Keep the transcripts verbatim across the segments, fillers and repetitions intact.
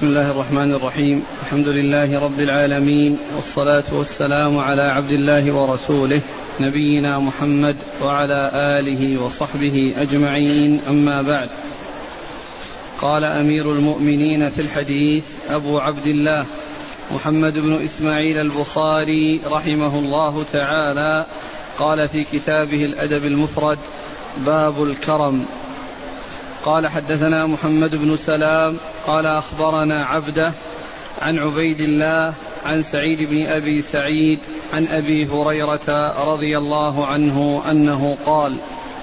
بسم الله الرحمن الرحيم. الحمد لله رب العالمين، والصلاة والسلام على عبد الله ورسوله نبينا محمد وعلى آله وصحبه أجمعين، أما بعد. قال أمير المؤمنين في الحديث أبو عبد الله محمد بن إسماعيل البخاري رحمه الله تعالى، قال في كتابه الأدب المفرد: باب الكرم. قال: حدثنا محمد بن سلام قال أخبرنا عبده عن عبيد الله عن سعيد بن أبي سعيد عن أبي هريرة رضي الله عنه أنه قال: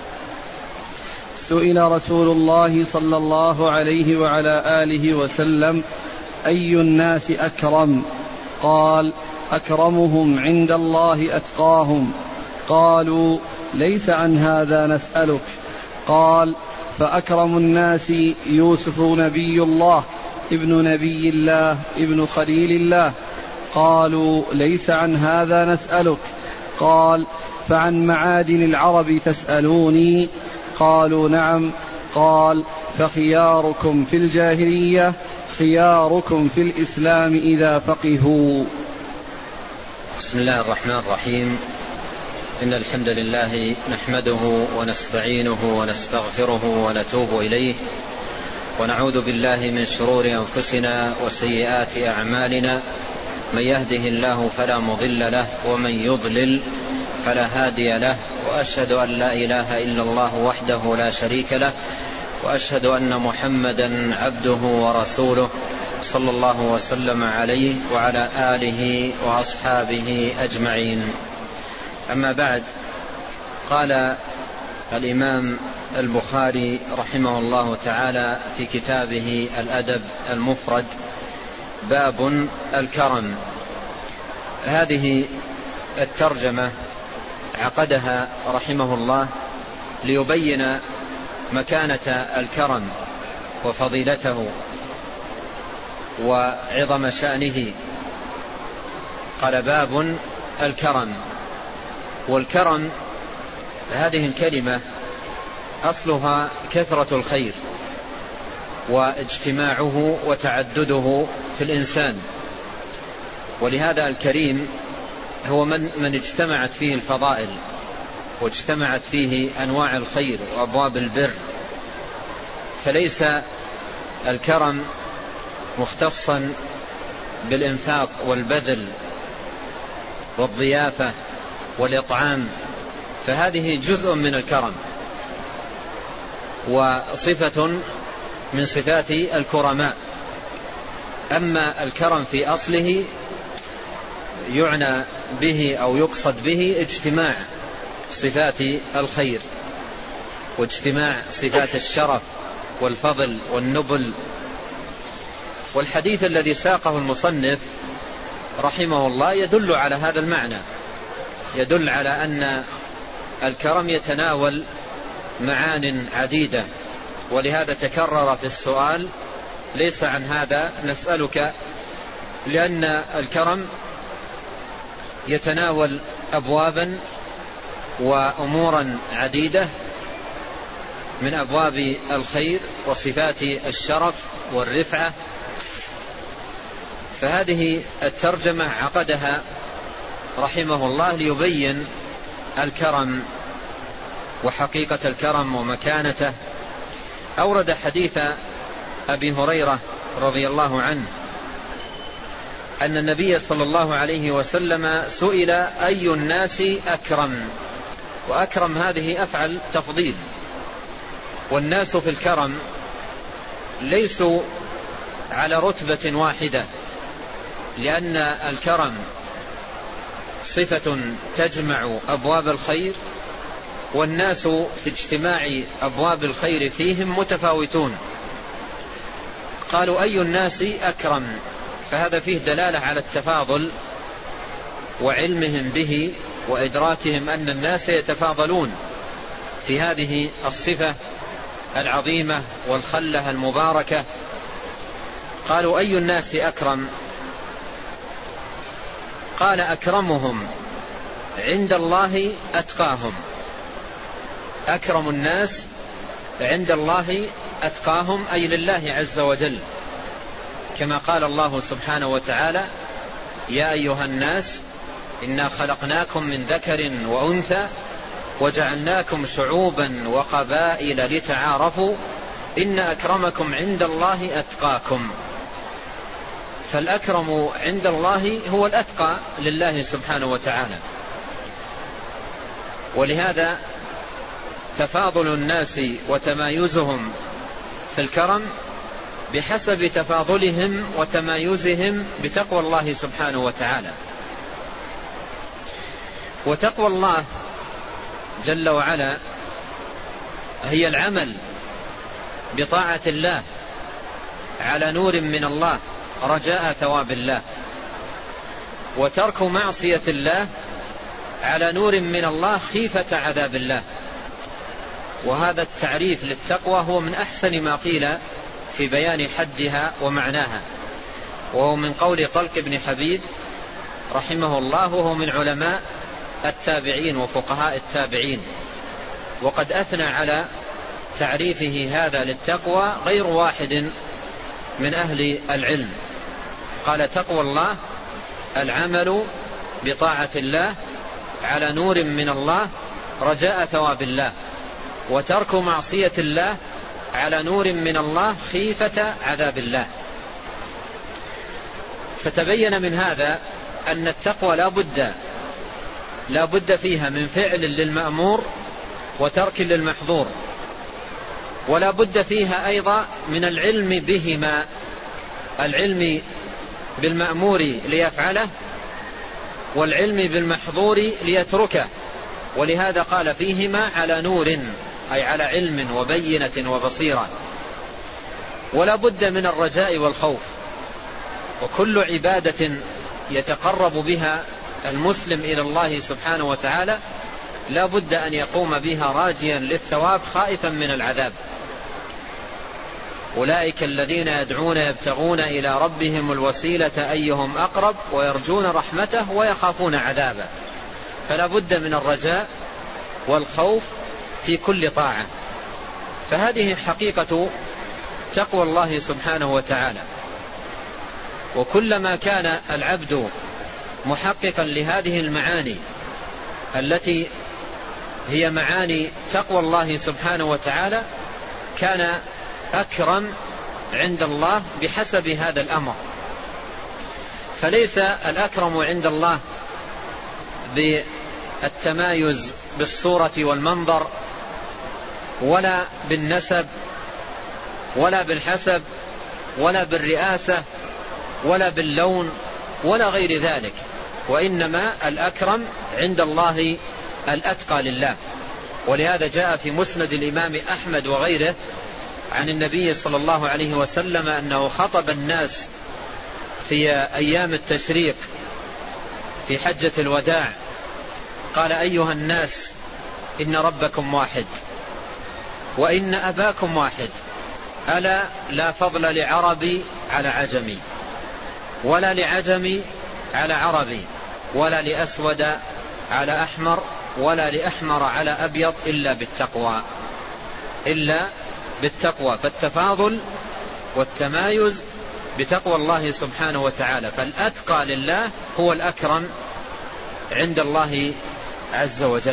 سئل رسول الله صلى الله عليه وعلى آله وسلم: أي الناس أكرم؟ قال: أكرمهم عند الله أتقاهم. قالوا: ليس عن هذا نسألك. قال: فأكرم الناس يوسف نبي الله ابن نبي الله ابن خليل الله. قالوا: ليس عن هذا نسألك. قال: فعن معادن العرب تسألوني؟ قالوا: نعم. قال: فخياركم في الجاهلية خياركم في الإسلام إذا فقهوا. بسم الله الرحمن الرحيم. إن الحمد لله نحمده ونستعينه ونستغفره ونتوب إليه، ونعوذ بالله من شرور أنفسنا وسيئات أعمالنا. من يهده الله فلا مضل له، ومن يضلل فلا هادي له، وأشهد أن لا إله إلا الله وحده لا شريك له، وأشهد أن محمدا عبده ورسوله صلى الله وسلم عليه وعلى آله وأصحابه أجمعين. أما بعد، قال الإمام البخاري رحمه الله تعالى في كتابه الأدب المفرد: باب الكرم. هذه الترجمة عقدها رحمه الله ليبين مكانة الكرم وفضيلته وعظم شأنه. قال: باب الكرم. والكرم هذه الكلمة أصلها كثرة الخير واجتماعه وتعدده في الإنسان، ولهذا الكريم هو من, من اجتمعت فيه الفضائل واجتمعت فيه أنواع الخير وأبواب البر. فليس الكرم مختصا بالإنفاق والبذل والضيافة والإطعام، فهذه جزء من الكرم وصفة من صفات الكرماء. أما الكرم في أصله يعنى به أو يقصد به اجتماع صفات الخير واجتماع صفات الشرف والفضل والنبل. والحديث الذي ساقه المصنف رحمه الله يدل على هذا المعنى، يدل على أن الكرم يتناول معان عديدة، ولهذا تكرر في السؤال: ليس عن هذا نسألك، لأن الكرم يتناول أبوابا وأمورا عديدة من أبواب الخير وصفات الشرف والرفعة. فهذه الترجمة عقدها رحمه الله ليبين الكرم وحقيقة الكرم ومكانته. أورد حديث أبي هريرة رضي الله عنه أن النبي صلى الله عليه وسلم سئل: أي الناس أكرم؟ وأكرم هذه أفعل تفضيل، والناس في الكرم ليسوا على رتبة واحدة، لأن الكرم صفة تجمع أبواب الخير، والناس في اجتماع أبواب الخير فيهم متفاوتون. قالوا: أي الناس أكرم؟ فهذا فيه دلالة على التفاضل وعلمهم به وإدراكهم أن الناس يتفاضلون في هذه الصفة العظيمة والخلة المباركة. قالوا: أي الناس أكرم؟ قال: أكرمهم عند الله أتقاهم. أكرم الناس عند الله أتقاهم، أي لله عز وجل. كما قال الله سبحانه وتعالى: يا أيها الناس إنا خلقناكم من ذكر وأنثى وجعلناكم شعوبا وقبائل لتعارفوا إن أكرمكم عند الله أتقاكم. فالأكرم عند الله هو الأتقى لله سبحانه وتعالى. ولهذا تفاضل الناس وتمايزهم في الكرم بحسب تفاضلهم وتمايزهم بتقوى الله سبحانه وتعالى. وتقوى الله جل وعلا هي العمل بطاعة الله على نور من الله رجاء ثواب الله، وترك معصية الله على نور من الله خيفة عذاب الله. وهذا التعريف للتقوى هو من أحسن ما قيل في بيان حدها ومعناها، وهو من قول طلق بن حبيب رحمه الله، وهو من علماء التابعين وفقهاء التابعين، وقد أثنى على تعريفه هذا للتقوى غير واحد من أهل العلم. قال: تقوى الله العمل بطاعة الله على نور من الله رجاء ثواب الله، وترك معصية الله على نور من الله خيفة عذاب الله. فتبين من هذا أن التقوى لا بد لا بد فيها من فعل للمأمور وترك للمحظور، ولا بد فيها أيضا من العلم بهما، العلم بالمأمور ليفعله والعلم بالمحظور ليتركه. ولهذا قال: فيهما على نور، أي على علم وبينة وبصيرة. ولا بد من الرجاء والخوف، وكل عبادة يتقرب بها المسلم إلى الله سبحانه وتعالى لا بد أن يقوم بها راجيا للثواب خائفا من العذاب. أولئك الذين يدعون يبتغون إلى ربهم الوسيلة أيهم أقرب ويرجون رحمته ويخافون عذابه. فلا بد من الرجاء والخوف في كل طاعة. فهذه حقيقة تقوى الله سبحانه وتعالى. وكلما كان العبد محققا لهذه المعاني التي هي معاني تقوى الله سبحانه وتعالى كان أكرم عند الله بحسب هذا الأمر. فليس الأكرم عند الله بالتمايز بالصورة والمنظر، ولا بالنسب، ولا بالحسب، ولا بالرئاسة، ولا باللون، ولا غير ذلك، وإنما الأكرم عند الله الأتقى لله. ولهذا جاء في مسند الإمام أحمد وغيره عن النبي صلى الله عليه وسلم أنه خطب الناس في أيام التشريق في حجة الوداع، قال: أيها الناس إن ربكم واحد وإن أباكم واحد، ألا لا فضل لعربي على عجمي، ولا لعجمي على عربي، ولا لأسود على أحمر، ولا لأحمر على أبيض، إلا بالتقوى إلا بالتقوى. فالتفاضل والتمايز بتقوى الله سبحانه وتعالى. فالأتقى لله هو الأكرم عند الله عز وجل.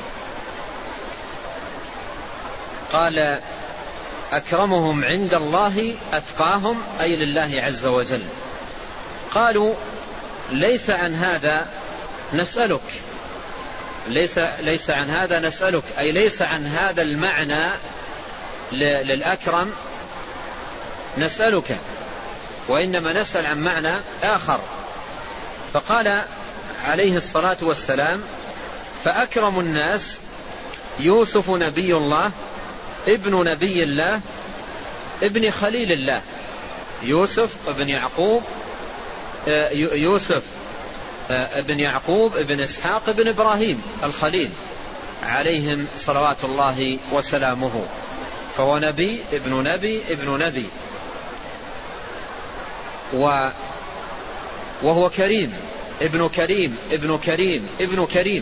قال: أكرمهم عند الله أتقاهم، أي لله عز وجل. قالوا: ليس عن هذا نسألك، ليس, ليس عن هذا نسألك، أي ليس عن هذا المعنى للأكرم نسألك، وإنما نسأل عن معنى آخر. فقال عليه الصلاة والسلام: فأكرم الناس يوسف نبي الله ابن نبي الله ابن خليل الله. يوسف ابن يعقوب يوسف ابن يعقوب ابن إسحاق ابن إبراهيم الخليل عليهم صلوات الله وسلامه. فهو نبي ابن نبي ابن نبي، وهو كريم ابن كريم ابن كريم ابن كريم،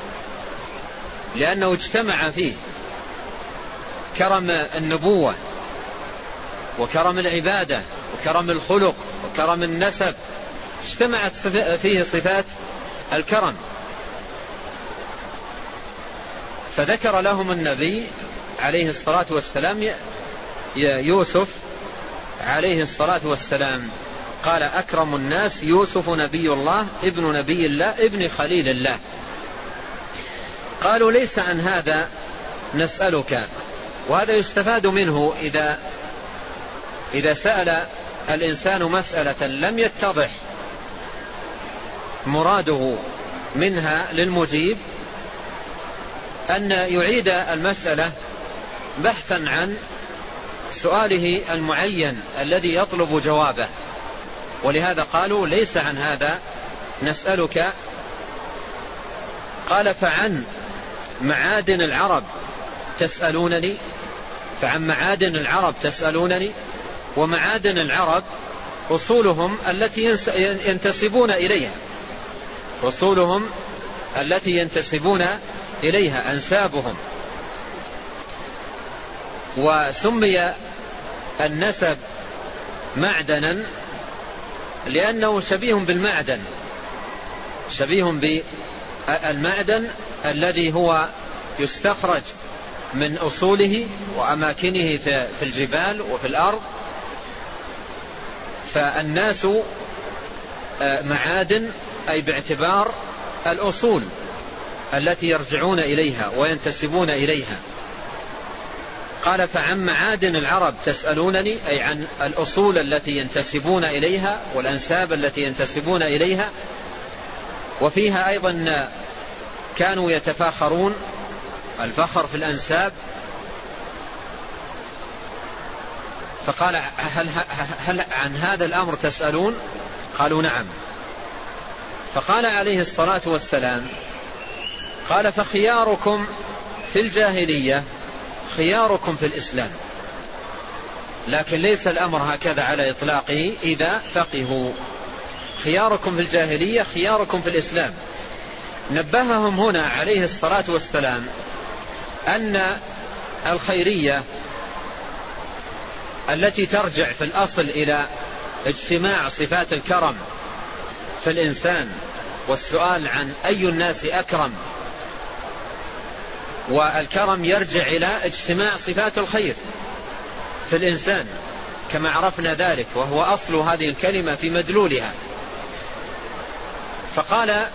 لأنه اجتمع فيه كرم النبوة وكرم العبادة وكرم الخلق وكرم النسب، اجتمعت فيه صفات الكرم. فذكر لهم النبي عليه الصلاة والسلام يوسف عليه الصلاة والسلام، قال أكرم الناس يوسف نبي الله ابن نبي الله ابن خليل الله. قالوا ليس عن هذا نسألك. وهذا يستفاد منه إذا إذا سأل الإنسان مسألة لم يتضح مراده منها للمجيب أن يعيد المسألة بحثا عن سؤاله المعين الذي يطلب جوابه. ولهذا قالوا ليس عن هذا نسألك. قال فعن معادن العرب تسألونني، فعن معادن العرب تسألونني. ومعادن العرب أصولهم التي ينتسبون إليها، أصولهم التي ينتسبون إليها أنسابهم. وسمي النسب معدنا لأنه شبيه بالمعدن، شبيه بالمعدن الذي هو يستخرج من أصوله وأماكنه في الجبال وفي الأرض. فالناس معادن أي باعتبار الأصول التي يرجعون إليها وينتسبون إليها. قال فعن معادن العرب تسألونني، أي عن الأصول التي ينتسبون إليها والأنساب التي ينتسبون إليها. وفيها أيضا كانوا يتفاخرون، الفخر في الأنساب. فقال هل, هل عن هذا الأمر تسألون؟ قالوا نعم. فقال عليه الصلاة والسلام قال فخياركم في الجاهلية خياركم في الإسلام. لكن ليس الأمر هكذا على إطلاقه إذا فقهوا. خياركم في الجاهلية خياركم في الإسلام. نبههم هنا عليه الصلاة والسلام أن الخيرية التي ترجع في الأصل إلى اجتماع صفات الكرم في الإنسان والسؤال عن أي الناس أكرم، والكرم يرجع إلى اجتماع صفات الخير في الإنسان كما عرفنا ذلك، وهو أصل هذه الكلمة في مدلولها. فقال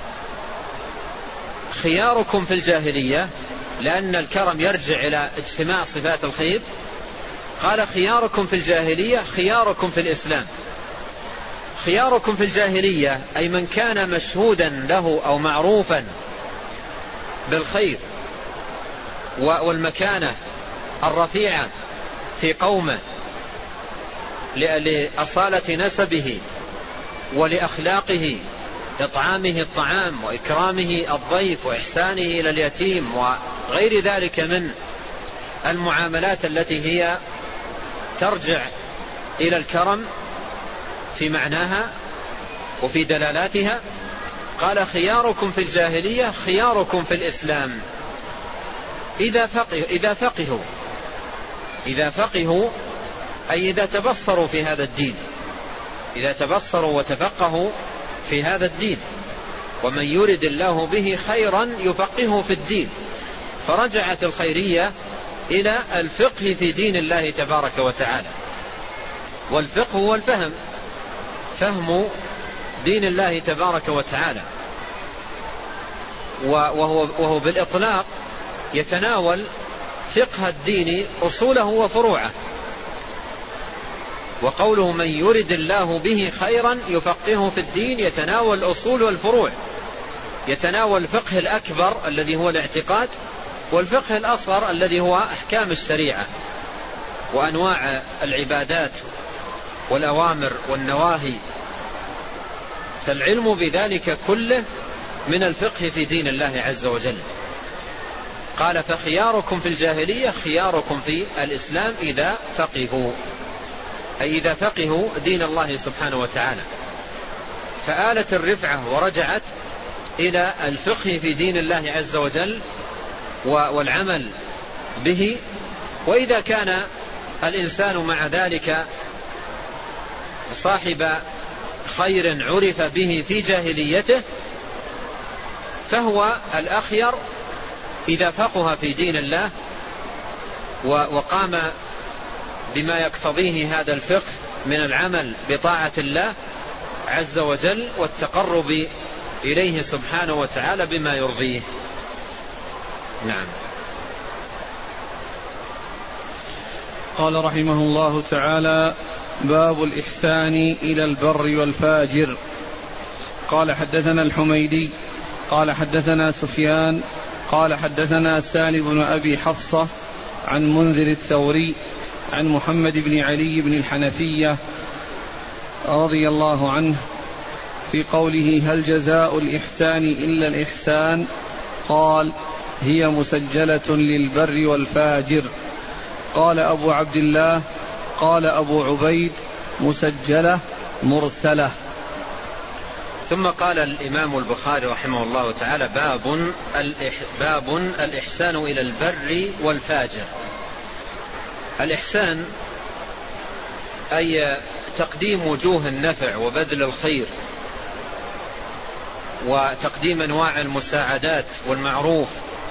خياركم في الجاهلية لأن الكرم يرجع إلى اجتماع صفات الخير. قال خياركم في الجاهلية خياركم في الإسلام. خياركم في الجاهلية أي من كان مشهودا له أو معروفا بالخير والمكانة الرفيعة في قومه لأصالة نسبه ولأخلاقه، إطعامه الطعام وإكرامه الضيف وإحسانه إلى اليتيم وغير ذلك من المعاملات التي هي ترجع إلى الكرم في معناها وفي دلالاتها. قال خياركم في الجاهلية خياركم في الإسلام إذا فقهوا إذا فقهوا إذا فقهوا أي إذا تبصروا في هذا الدين، إذا تبصروا وتفقهوا في هذا الدين. ومن يرد الله به خيرا يفقهه في الدين. فرجعت الخيرية إلى الفقه في دين الله تبارك وتعالى. والفقه هو الفهم، فهم دين الله تبارك وتعالى، وهو, وهو بالإطلاق يتناول فقه الدين أصوله وفروعه. وقوله من يرد الله به خيرا يفقهه في الدين يتناول الأصول والفروع، يتناول الفقه الأكبر الذي هو الاعتقاد، والفقه الأصغر الذي هو أحكام الشريعة وأنواع العبادات والأوامر والنواهي. فالعلم بذلك كله من الفقه في دين الله عز وجل. قال فخياركم في الجاهلية خياركم في الإسلام إذا فقهوا، أي إذا فقهوا دين الله سبحانه وتعالى. فآلت الرفعة ورجعت إلى الفقه في دين الله عز وجل والعمل به. وإذا كان الإنسان مع ذلك صاحب خير عرف به في جاهليته فهو الأخير إذا فقه في دين الله وقام بما يقتضيه هذا الفقه من العمل بطاعة الله عز وجل والتقرب إليه سبحانه وتعالى بما يرضيه. نعم. قال رحمه الله تعالى: باب الإحسان إلى البر والفاجر. قال حدثنا الحميدي قال حدثنا سفيان قال حدثنا سالم بن أبي حفصة عن منذر الثوري عن محمد بن علي بن الحنفية رضي الله عنه في قوله: هل جزاء الإحسان إلا الإحسان؟ قال: هي مسجلة للبر والفاجر. قال أبو عبد الله: قال أبو عبيد: مسجلة مرسلة. ثم قال الإمام البخاري رحمه الله تعالى: باب باب الإحسان إلى البر والفاجر. الإحسان أي تقديم وجوه النفع وبذل الخير وتقديم أنواع المساعدات والمعروف.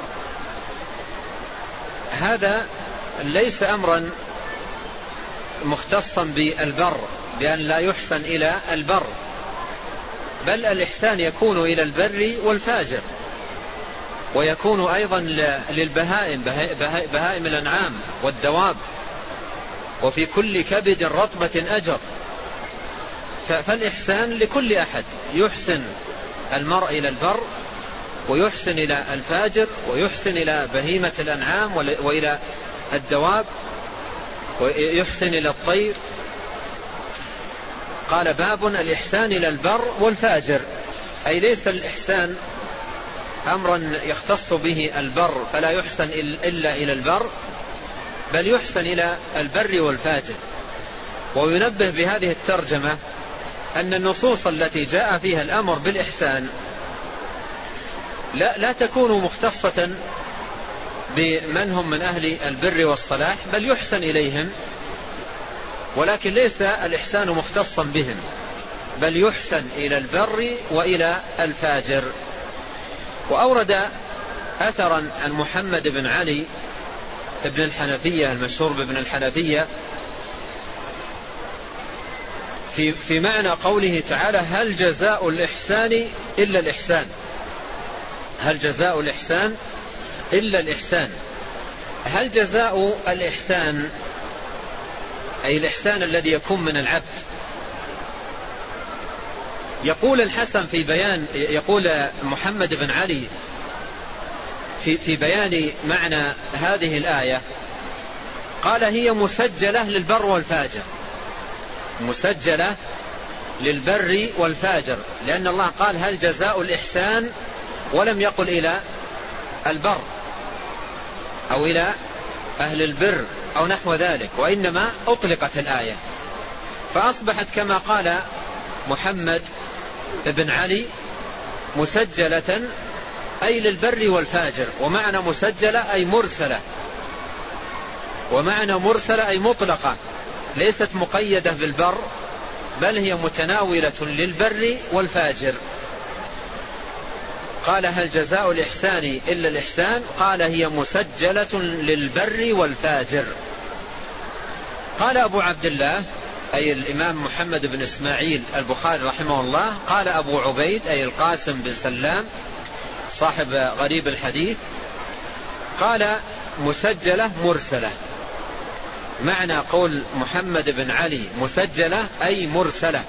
هذا ليس أمرا مختصا بالبر بأن لا يحسن إلى البر، بل الإحسان يكون إلى البر والفاجر، ويكون أيضا للبهائم بهائم الأنعام والدواب، وفي كل كبد رطبة أجر. فالإحسان لكل أحد، يحسن المرء إلى البر ويحسن إلى الفاجر ويحسن إلى بهيمة الأنعام وإلى الدواب ويحسن إلى الطير. قال: باب الإحسان إلى البر والفاجر، أي ليس الإحسان أمرا يختص به البر فلا يحسن إلا إلى البر، بل يحسن إلى البر والفاجر. وينبه بهذه الترجمة أن النصوص التي جاء فيها الأمر بالإحسان لا, لا تكون مختصة بمن هم من أهل البر والصلاح، بل يحسن إليهم، ولكن ليس الإحسان مختصا بهم، بل يحسن إلى البر وإلى الفاجر. وأورد أثرا عن محمد بن علي ابن الحنفية المشهور بابن الحنفية في, في معنى قوله تعالى: هل جزاء الإحسان إلا الإحسان. هل جزاء الإحسان إلا الإحسان. هل جزاء الإحسان أي الإحسان الذي يكون من العبد. يقول الحسن في بيان يقول محمد بن علي في, في بيان معنى هذه الآية، قال: هي مسجلة للبر والفاجر. مسجلة للبر والفاجر، لأن الله قال: هل جزاء الإحسان، ولم يقل إلى البر أو إلى أهل البر أو نحو ذلك، وإنما أطلقت الآية، فأصبحت كما قال محمد بن علي مسجلة أي للبر والفاجر. ومعنى مسجلة أي مرسلة، ومعنى مرسلة أي مطلقة، ليست مقيدة بالبر، بل هي متناولة للبر والفاجر. قال: هل جزاء الإحسان إلا الإحسان؟ قال: هي مسجلة للبر والفاجر. قال أبو عبد الله أي الإمام محمد بن إسماعيل البخاري رحمه الله: قال أبو عبيد أي القاسم بن سلام صاحب غريب الحديث: قال: مسجلة مرسلة. معنى قول محمد بن علي مسجلة أي مرسلة،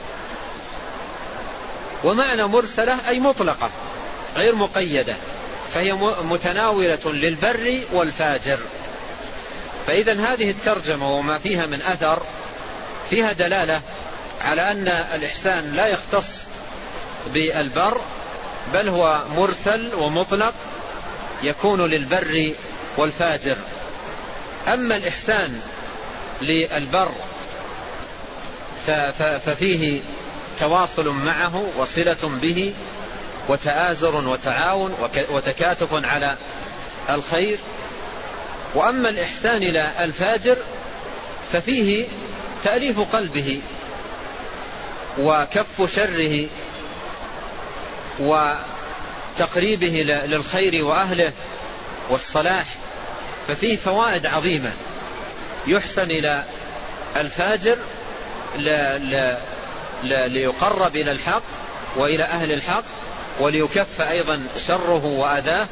ومعنى مرسلة أي مطلقة غير مقيدة، فهي متناولة للبر والفاجر. فإذا هذه الترجمة وما فيها من أثر فيها دلالة على أن الإحسان لا يختص بالبر، بل هو مرسل ومطلق يكون للبر والفاجر. أما الإحسان للبر ففيه تواصل معه وصلة به وتآزر وتعاون وتكاتف على الخير. وأما الإحسان إلى الفاجر ففيه تأليف قلبه وكف شره وتقريبه للخير وأهله والصلاح، ففيه فوائد عظيمة. يحسن إلى الفاجر ليقرب إلى الحق وإلى أهل الحق، وليكف أيضا شره وأذاه.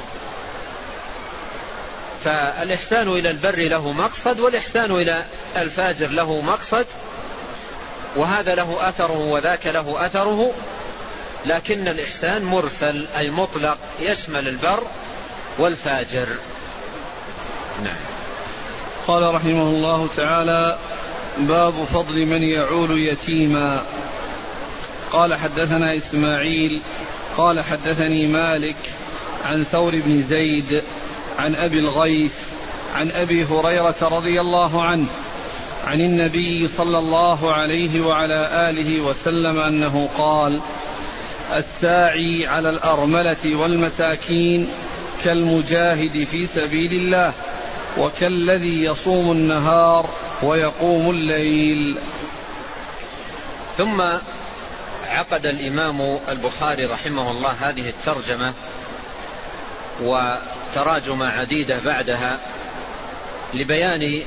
فالإحسان إلى البر له مقصد، والإحسان إلى الفاجر له مقصد، وهذا له أثره وذاك له أثره، لكن الإحسان مرسل أي مطلق يشمل البر والفاجر. نعم. قال رحمه الله تعالى: باب فضل من يعول يتيما. قال: حدثنا إسماعيل قال حدثني مالك عن ثور بن زيد عن أبي الغيث عن أبي هريرة رضي الله عنه عن النبي صلى الله عليه وعلى آله وسلم أنه قال: الساعي على الأرملة والمساكين كالمجاهد في سبيل الله، وكالذي يصوم النهار ويقوم الليل. ثم عقد الإمام البخاري رحمه الله هذه الترجمة وتراجم عديدة بعدها لبيان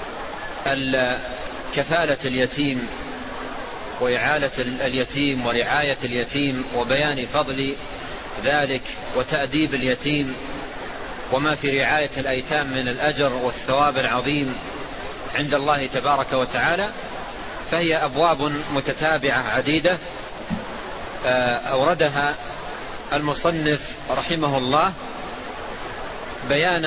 كفالة اليتيم وإعالة اليتيم ورعاية اليتيم، وبيان فضل ذلك وتأديب اليتيم، وما في رعاية الأيتام من الأجر والثواب العظيم عند الله تبارك وتعالى. فهي أبواب متتابعة عديدة أوردها المصنف رحمه الله بيانا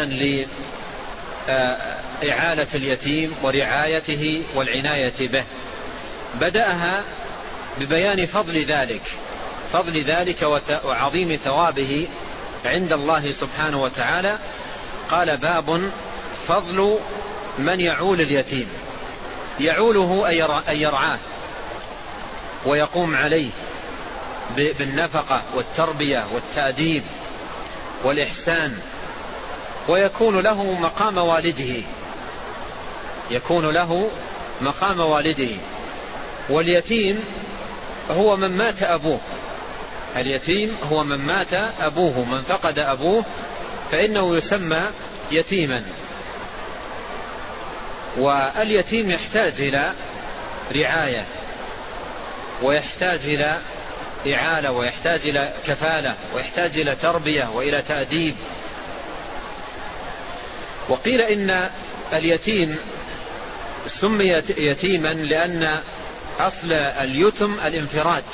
لإعالة اليتيم ورعايته والعناية به. بدأها ببيان فضل ذلك فضل ذلك وعظيم ثوابه عند الله سبحانه وتعالى. قال: باب فضل من يعول اليتيم. يعوله أي يرعاه ويقوم عليه بالنفقة والتربية والتأديب والإحسان، ويكون له مقام والده يكون له مقام والده واليتيم هو من مات أبوه. اليتيم هو من مات أبوه، من فقد أبوه فإنه يسمى يتيما. واليتيم يحتاج إلى رعاية، ويحتاج إلى إعالة، ويحتاج إلى كفالة، ويحتاج إلى تربية وإلى تأديب. وقيل إن اليتيم سمي يتيما لأن أصل اليتم الانفراد،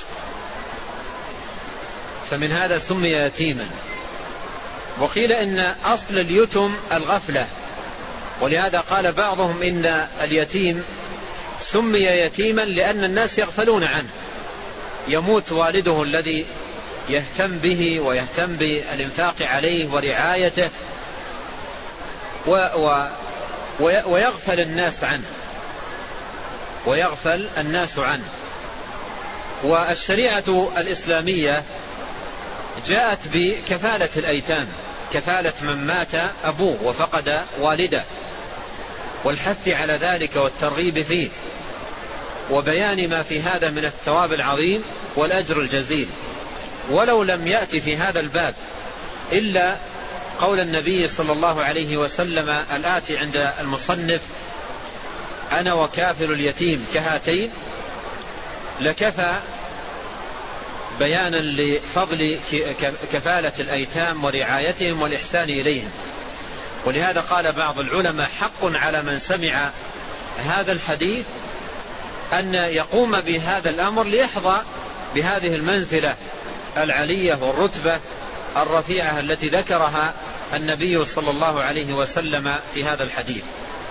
فمن هذا سمي يتيما. وقيل إن أصل اليتم الغفلة، ولهذا قال بعضهم إن اليتيم سمي يتيما لأن الناس يغفلون عنه، يموت والده الذي يهتم به ويهتم بالإنفاق عليه ورعايته، و و ويغفل الناس عنه ويغفل الناس عنه. والشريعة الإسلامية جاءت بكفالة الأيتام، كفالة من مات أبوه وفقد والده، والحث على ذلك والترغيب فيه، وبيان ما في هذا من الثواب العظيم والأجر الجزيل. ولو لم يأتي في هذا الباب إلا قول النبي صلى الله عليه وسلم الآتي عند المصنف: أنا وكافل اليتيم كهاتين، لكفى بيانا لفضل كفالة الأيتام ورعايتهم والإحسان إليهم. ولهذا قال بعض العلماء: حق على من سمع هذا الحديث أن يقوم بهذا الأمر ليحظى بهذه المنزلة العلية والرتبة الرفيعة التي ذكرها النبي صلى الله عليه وسلم في هذا الحديث.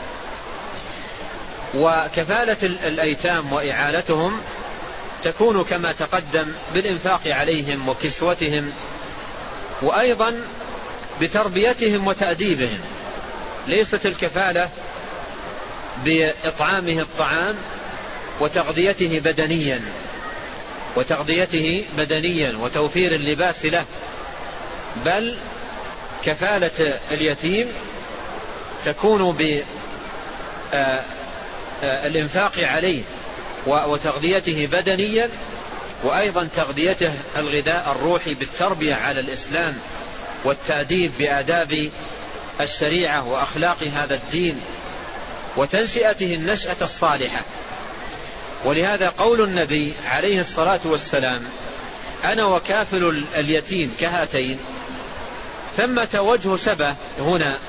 وكفالة الأيتام وإعالتهم تكون كما تقدم بالإنفاق عليهم وكسوتهم، وأيضا بتربيتهم وتأديبهم. ليست الكفالة بإطعامه الطعام وتغذيته بدنيا وتغذيته بدنيا وتوفير اللباس له، بل كفالة اليتيم تكون بالإنفاق عليه وتغذيته بدنيا، وأيضا تغذيته الغذاء الروحي بالتربية على الإسلام والتأديب بآداب الشريعة وأخلاق هذا الدين، وتنشئته النشأة الصالحة. ولهذا قول النبي عليه الصلاة والسلام أنا وكافل اليتيم كهاتين، ثمة وجه شبه هنا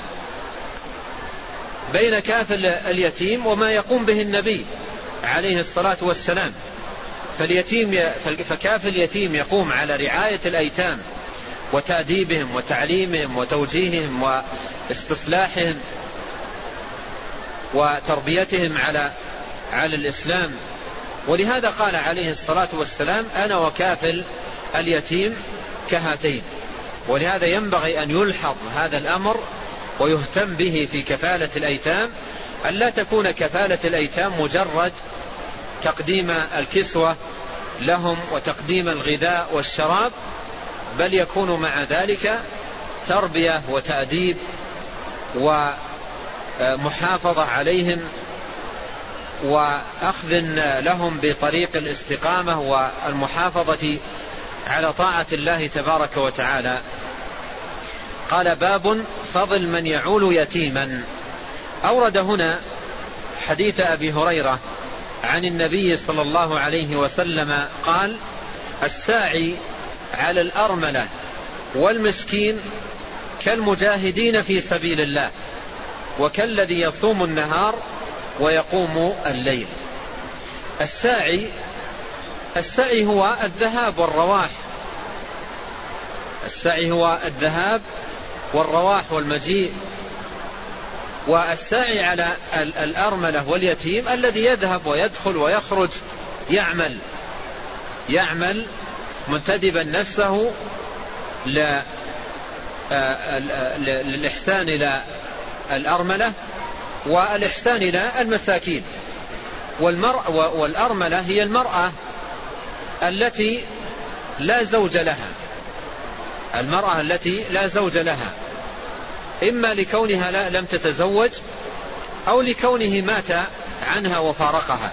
بين كافل اليتيم وما يقوم به النبي عليه الصلاة والسلام. فاليتيم فكافل اليتيم يقوم على رعاية الأيتام وتأديبهم وتعليمهم وتوجيههم واستصلاحهم وتربيتهم على على الإسلام. ولهذا قال عليه الصلاة والسلام أنا وكافل اليتيم كهاتين. ولهذا ينبغي أن يلحظ هذا الأمر ويهتم به في كفالة الأيتام، أن لا تكون كفالة الأيتام مجرد تقديم الكسوة لهم وتقديم الغذاء والشراب، بل يكون مع ذلك تربية وتأديب ومحافظة عليهم وأخذ لهم بطريق الاستقامة والمحافظة على طاعة الله تبارك وتعالى. قال باب فضل من يعول يتيما. أورد هنا حديث أبي هريرة عن النبي صلى الله عليه وسلم قال الساعي على الأرملة والمسكين كالمجاهدين في سبيل الله وكالذي يصوم النهار ويقوم الليل. الساعي السعي هو الذهاب والرواح، السعي هو الذهاب والرواح والمجيء. والساعي على الأرملة واليتيم الذي يذهب ويدخل ويخرج يعمل يعمل منتدبا نفسه للإحسان إلى الأرملة والإحسان إلى المساكين. والمرأة والأرملة هي المرأة التي لا زوج لها، المرأة التي لا زوج لها، إما لكونها لا لم تتزوج أو لكونه مات عنها وفارقها.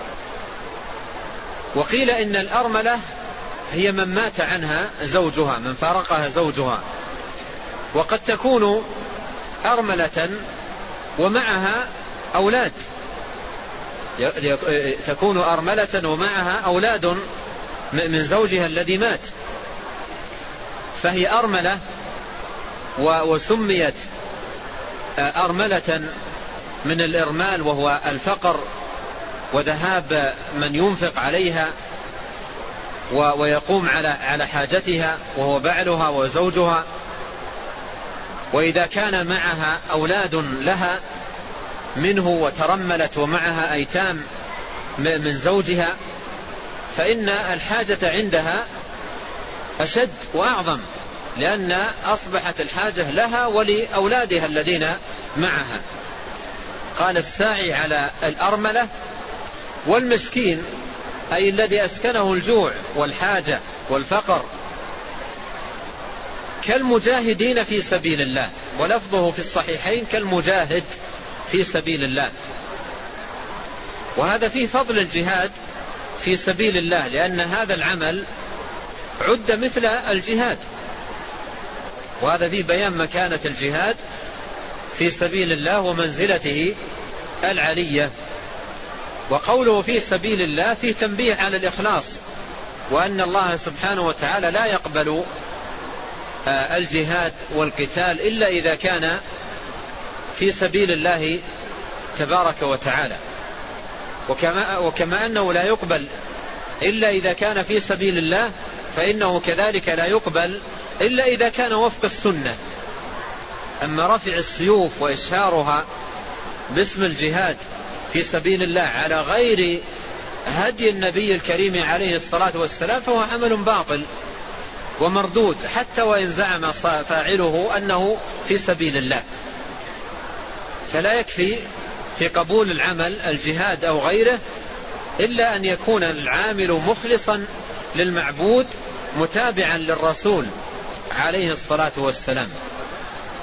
وقيل إن الأرملة هي من مات عنها زوجها، من فارقها زوجها. وقد تكون أرملة ومعها أولاد، تكون أرملة ومعها أولاد من زوجها الذي مات، فهي أرملة وسميت أرملة من الإرمال وهو الفقر وذهاب من ينفق عليها ويقوم على على حاجتها وهو بعلها وزوجها. وإذا كان معها أولاد لها منه وترملت ومعها أيتام من زوجها فإن الحاجة عندها أشد وأعظم، لأن أصبحت الحاجة لها ولأولادها الذين معها. قال الساعي على الأرملة والمسكين أي الذي أسكنه الجوع والحاجة والفقر كالمجاهدين في سبيل الله، ولفظه في الصحيحين كالمجاهد في سبيل الله. وهذا فيه فضل الجهاد في سبيل الله، لأن هذا العمل عد مثل الجهاد، وهذا فيه بيان مكانة الجهاد في سبيل الله ومنزلته العلية. وقوله في سبيل الله فيه تنبيه على الإخلاص، وأن الله سبحانه وتعالى لا يقبل الجهاد والقتال إلا إذا كان في سبيل الله تبارك وتعالى. وكما, وكما أنه لا يقبل إلا إذا كان في سبيل الله، فإنه كذلك لا يقبل إلا إذا كان وفق السنة. أما رفع السيوف وإشهارها باسم الجهاد في سبيل الله على غير هدي النبي الكريم عليه الصلاة والسلام فهو عمل باطل ومردود، حتى وإن زعم فاعله أنه في سبيل الله. فلا يكفي في قبول العمل الجهاد أو غيره إلا أن يكون العامل مخلصا للمعبود متابعا للرسول عليه الصلاة والسلام.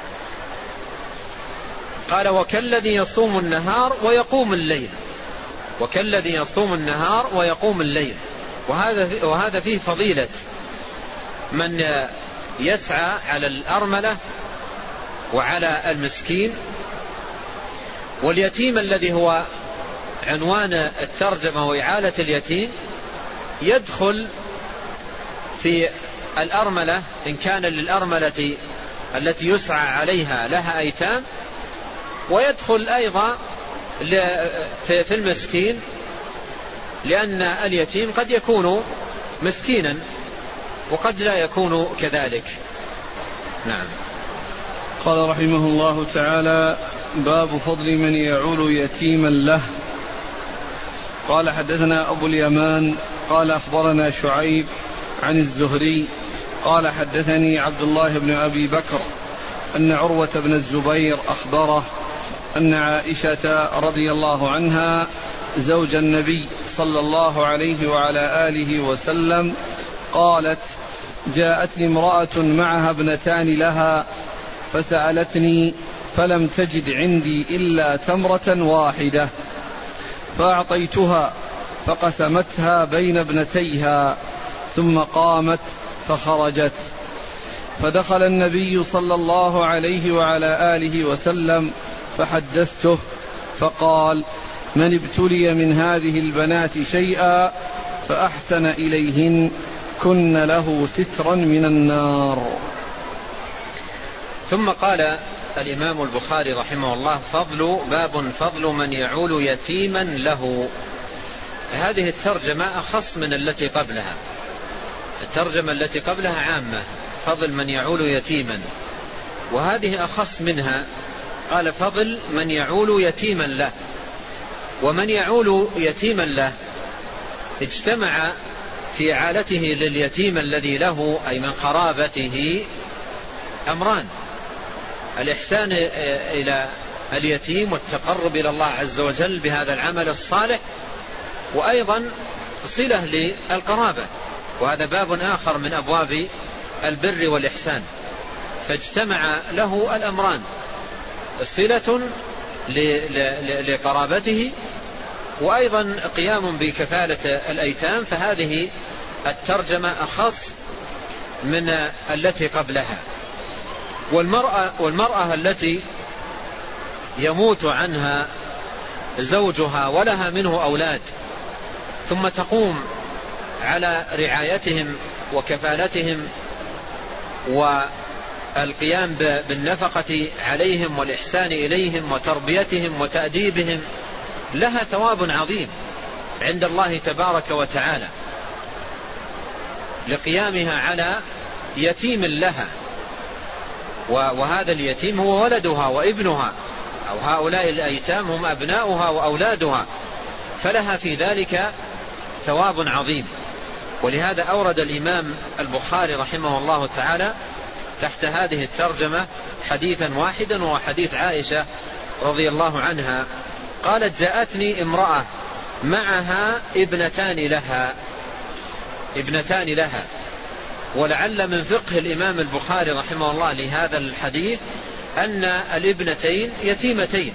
قال وكالذي يصوم النهار ويقوم الليل. وكالذي يصوم النهار ويقوم الليل. وهذا وهذا فيه فضيلة من يسعى على الأرملة وعلى المسكين. واليتيم الذي هو عنوان الترجمة وإعالة اليتيم يدخل في الأرملة إن كان للأرملة التي يسعى عليها لها أيتام، ويدخل أيضا في المسكين، لأن اليتيم قد يكون مسكينا وقد لا يكون كذلك. نعم. قال رحمه الله تعالى: باب فضل من يعول يتيما له. قال: حدثنا أبو اليمان قال أخبرنا شعيب عن الزهري قال: حدثني عبد الله بن أبي بكر أن عروة بن الزبير أخبره أن عائشة رضي الله عنها زوج النبي صلى الله عليه وعلى آله وسلم قالت: جاءتني امرأة معها ابنتان لها فسألتني فلم تجد عندي إلا تمرة واحدة فأعطيتها فقسمتها بين ابنتيها ثم قامت فخرجت. فدخل النبي صلى الله عليه وعلى آله وسلم فحدثته فقال: من ابتلي من هذه البنات شيئا فأحسن إليهن كن له سترا من النار. ثم قال الإمام البخاري رحمه الله: فضل باب فضل من يعول يتيما له. هذه الترجمة أخص من التي قبلها. الترجمة التي قبلها عامة، فضل من يعول يتيما، وهذه أخص منها. قال: فضل من يعول يتيما له. ومن يعول يتيما له اجتمع في إعالته لليتيم الذي له أي من قرابته أمران: الإحسان إلى اليتيم والتقرب إلى الله عز وجل بهذا العمل الصالح، وأيضا صلة للقرابة، وهذا باب آخر من أبواب البر والإحسان. فاجتمع له الأمران: صلة لقرابته وأيضا قيام بكفالة الأيتام. فهذه الترجمة أخص من التي قبلها. والمرأة, والمرأة التي يموت عنها زوجها ولها منه أولاد ثم تقوم على رعايتهم وكفالتهم والقيام بالنفقة عليهم والإحسان إليهم وتربيتهم وتأديبهم، لها ثواب عظيم عند الله تبارك وتعالى لقيامها على يتيم لها، وهذا اليتيم هو ولدها وابنها، أو هؤلاء الأيتام هم أبناؤها وأولادها، فلها في ذلك ثواب عظيم. ولهذا أورد الإمام البخاري رحمه الله تعالى تحت هذه الترجمة حديثا واحدا، وهو حديث عائشة رضي الله عنها قالت: جاءتني امرأة معها ابنتان لها ابنتان لها ولعل من فقه الإمام البخاري رحمه الله لهذا الحديث أن الابنتين يتيمتين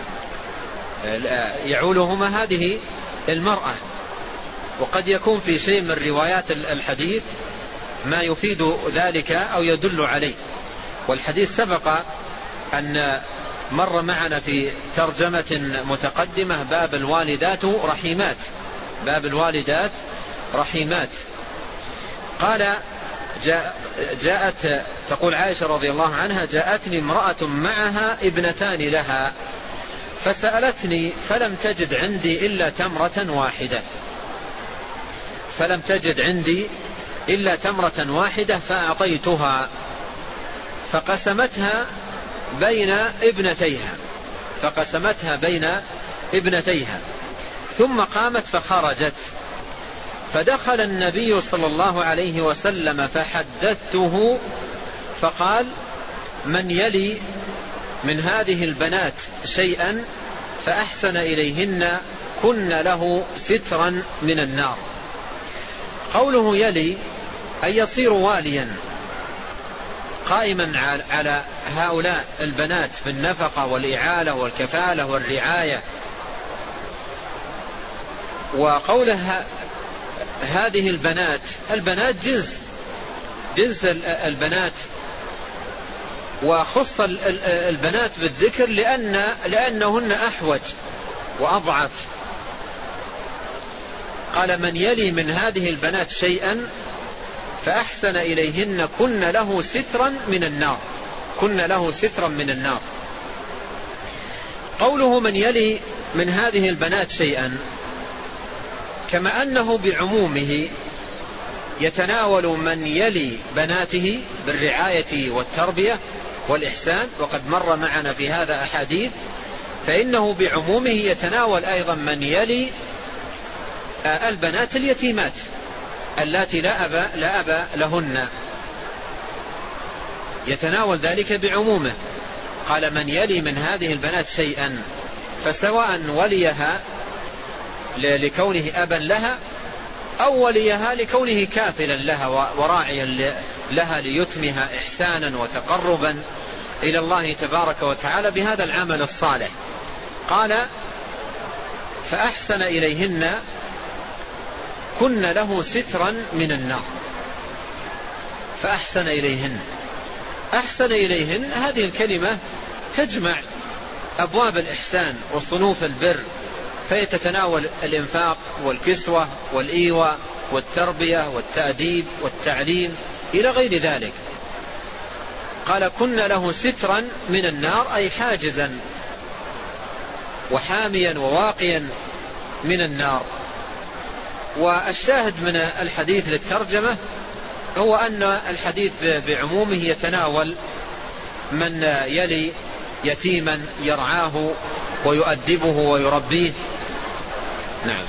يعولهما هذه المرأة. وقد يكون في شيء من روايات الحديث ما يفيد ذلك أو يدل عليه. والحديث سبق أن مر معنا في ترجمة متقدمة باب الوالدات رحيمات، باب الوالدات رحيمات. قال: جاء جاءت تقول عائشة رضي الله عنها: جاءتني امرأة معها ابنتان لها فسألتني فلم تجد عندي إلا تمرة واحدة فلم تجد عندي إلا تمرة واحدة فأعطيتها فقسمتها بين ابنتيها فقسمتها بين ابنتيها ثم قامت فخرجت. فدخل النبي صلى الله عليه وسلم فحدثته فقال: من يلي من هذه البنات شيئا فأحسن إليهن كن له سترا من النار. قوله يلي أي يصير واليا قائما على هؤلاء البنات بالنفقة والإعالة والكفالة والرعاية. وقولها هذه البنات، البنات جنس جنس البنات، وخص البنات بالذكر لأن لأنهن أحوج وأضعف. قال من يلي من هذه البنات شيئا فأحسن إليهن كن له سترا من النار، كن له سترا من النار. قوله من يلي من هذه البنات شيئا كما أنه بعمومه يتناول من يلي بناته بالرعاية والتربية والإحسان، وقد مر معنا في هذا أحاديث، فإنه بعمومه يتناول أيضا من يلي البنات اليتيمات اللاتي لا أب لا أب لهن، يتناول ذلك بعمومه. قال من يلي من هذه البنات شيئا، فسواء وليها لكونه أبا لها أو وليها لكونه كافلا لها وراعيا لها ليتمها إحسانا وتقربا إلى الله تبارك وتعالى بهذا العمل الصالح. قال فأحسن إليهن كن له سترا من النار. فأحسن إليهن، أحسن إليهن هذه الكلمة تجمع أبواب الإحسان وصنوف البر، فيتتناول الإنفاق والكسوة والإيواء والتربية والتأديب والتعليم إلى غير ذلك. قال كن له سترا من النار، أي حاجزا وحاميا وواقيا من النار. والشاهد من الحديث للترجمة هو أن الحديث بعمومه يتناول من يلي يتيما يرعاه ويؤدبه ويربيه. نعم.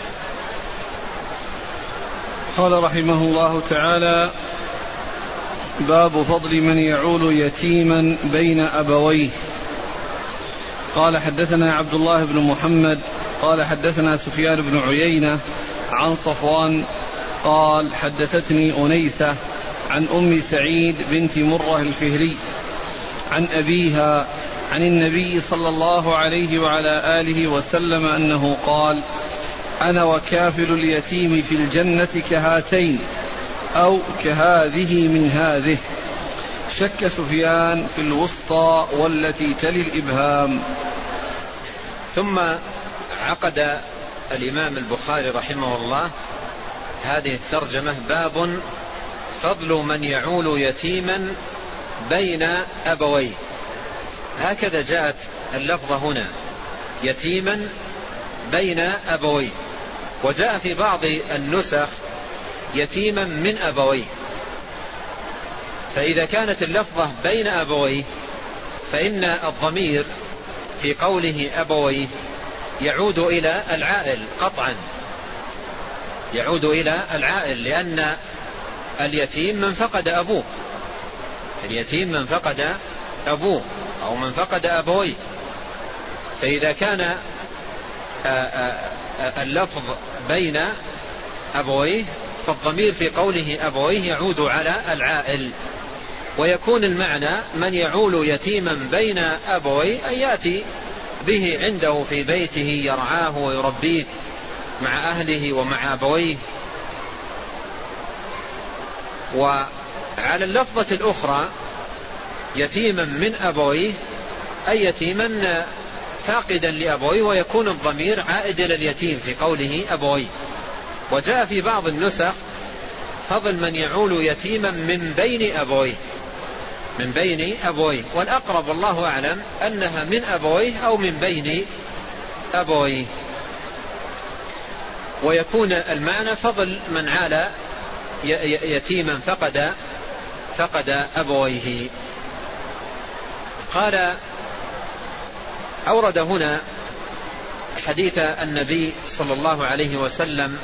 قال رحمه الله تعالى باب فضل من يعول يتيما بين أبويه. قال حدثنا عبد الله بن محمد قال حدثنا سفيان بن عيينة عن صفوان قال حدثتني أنيسة عن أم سعيد بنت مرة الفهري عن أبيها عن النبي صلى الله عليه وعلى آله وسلم أنه قال أنا وكافل اليتيم في الجنة كهاتين أو كهذه من هذه. شك سفيان في الوسطى والتي تلي الإبهام. ثم عقد الإمام البخاري رحمه الله هذه الترجمة باب فضل من يعول يتيما بين أبويه. هكذا جاءت اللفظة هنا يتيما بين أبويه، وجاء في بعض النسخ يتيما من أبويه. فإذا كانت اللفظة بين أبويه فإن الضمير في قوله أبويه يعود إلى العائل قطعا، يعود إلى العائل، لأن اليتيم من فقد أبوه، اليتيم من فقد أبوه أو من فقد أبويه. فإذا كان اللفظ بين أبويه فالضمير في قوله أبويه يعود على العائل، ويكون المعنى من يعول يتيما بين أبويه أن يأتي به عنده في بيته يرعاه ويربيه مع أهله ومع أبويه. وعلى اللفظة الأخرى يتيما من أبويه أي يتيما فاقدا لأبويه، ويكون الضمير عائد إلى اليتيم في قوله أبويه. وجاء في بعض النسخ فضل من يعول يتيما من بين أبويه، من بين أبويه، والأقرب والله أعلم أنها من أبويه أو من بين أبويه، ويكون المعنى فضل من عال يتيما فقد فقد أبويه. قال أورد هنا حديث النبي صلى الله عليه وسلم،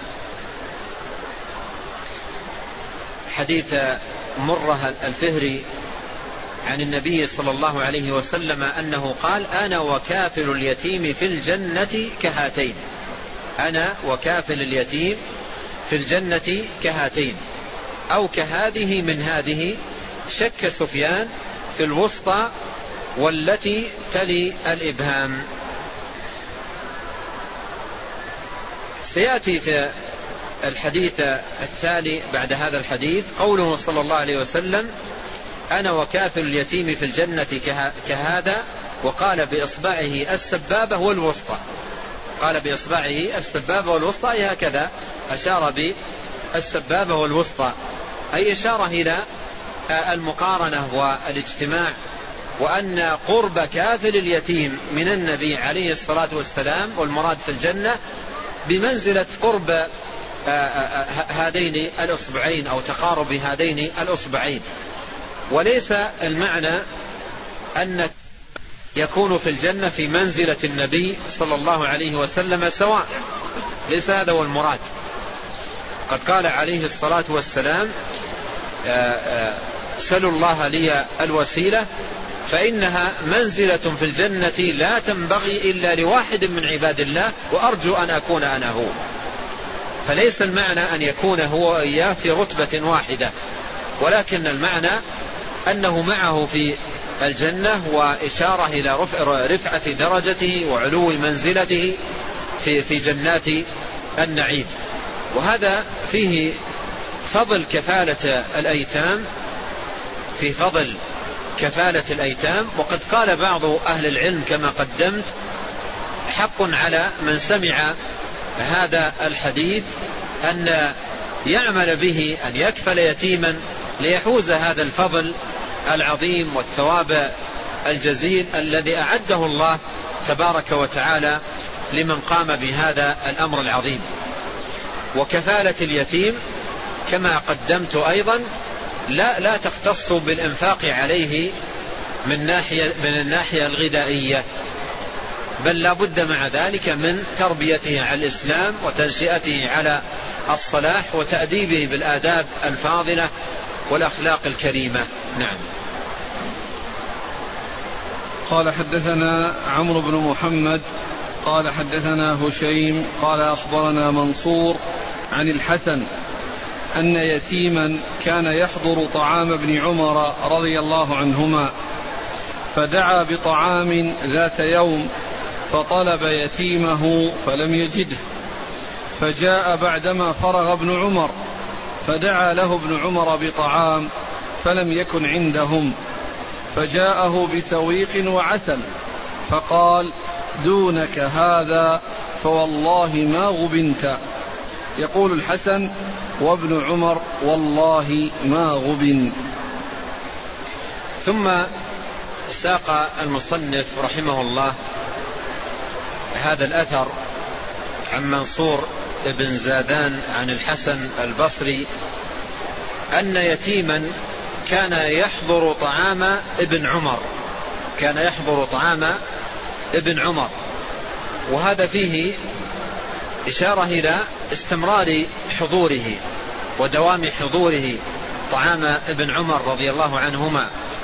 حديث مرة الفهري عن النبي صلى الله عليه وسلم أنه قال أنا وكافل اليتيم في الجنة كهاتين، أنا وكافل اليتيم في الجنة كهاتين أو كهذه من هذه. شك سفيان في الوسطى والتي تلي الإبهام. سيأتي في الحديث الثاني بعد هذا الحديث قوله صلى الله عليه وسلم: أنا وكافل اليتيم في الجنة كهذا، وقال بإصبعه السبابة والوسطى. قال بإصبعه السبابة والوسطى أي هكذا، أشار بالسبابة والوسطى، أي إشارة إلى المقارنة والاجتماع، وأن قرب كافل اليتيم من النبي عليه الصلاة والسلام والمراد في الجنة بمنزلة قرب هذين الأصبعين أو تقارب هذين الأصبعين. وليس المعنى أن يكون في الجنة في منزلة النبي صلى الله عليه وسلم سواء، ليس هذا هو المراد. قد قال عليه الصلاة والسلام: سلوا الله لي الوسيلة فإنها منزلة في الجنة لا تنبغي إلا لواحد من عباد الله، وأرجو أن أكون أنا هو. فليس المعنى أن يكون هو إياه في رتبة واحدة، ولكن المعنى أنه معه في الجنة، وإشارة إلى رفعة درجته وعلو منزلته في في جنات النعيم. وهذا فيه فضل كفالة الأيتام، في فضل كفالة الأيتام. وقد قال بعض أهل العلم كما قدمت: حق على من سمع هذا الحديث أن يعمل به، أن يكفل يتيما ليحوز هذا الفضل العظيم والثواب الجزيل الذي أعده الله تبارك وتعالى لمن قام بهذا الأمر العظيم. وكفالة اليتيم كما قدمت أيضا لا لا تختص بالإنفاق عليه من ناحية من الناحية الغذائية، بل لا بد مع ذلك من تربيته على الإسلام وتنشئته على الصلاح وتأديبه بالآداب الفاضلة والأخلاق الكريمة. نعم. قال: حدثنا عمرو بن محمد قال حدثنا هشيم قال أخبرنا منصور عن الحسن أن يتيما كان يحضر طعام ابن عمر رضي الله عنهما، فدعا بطعام ذات يوم فطلب يتيمه فلم يجده، فجاء بعدما فرغ ابن عمر فدعا له ابن عمر بطعام فلم يكن عندهم، فجاءه بسويق وعسل فقال: دونك هذا فوالله ما غبنت. يقول الحسن: وابن عمر والله ما غبن. ثم ساق المصنف رحمه الله هذا الأثر عن منصور بن زادان عن الحسن البصري أن يتيما كان يحضر طعام ابن عمر كان يحضر طعام ابن عمر وهذا فيه إشارة إلى استمرار حضوره ودوام حضوره طعام ابن عمر رضي الله عنهما.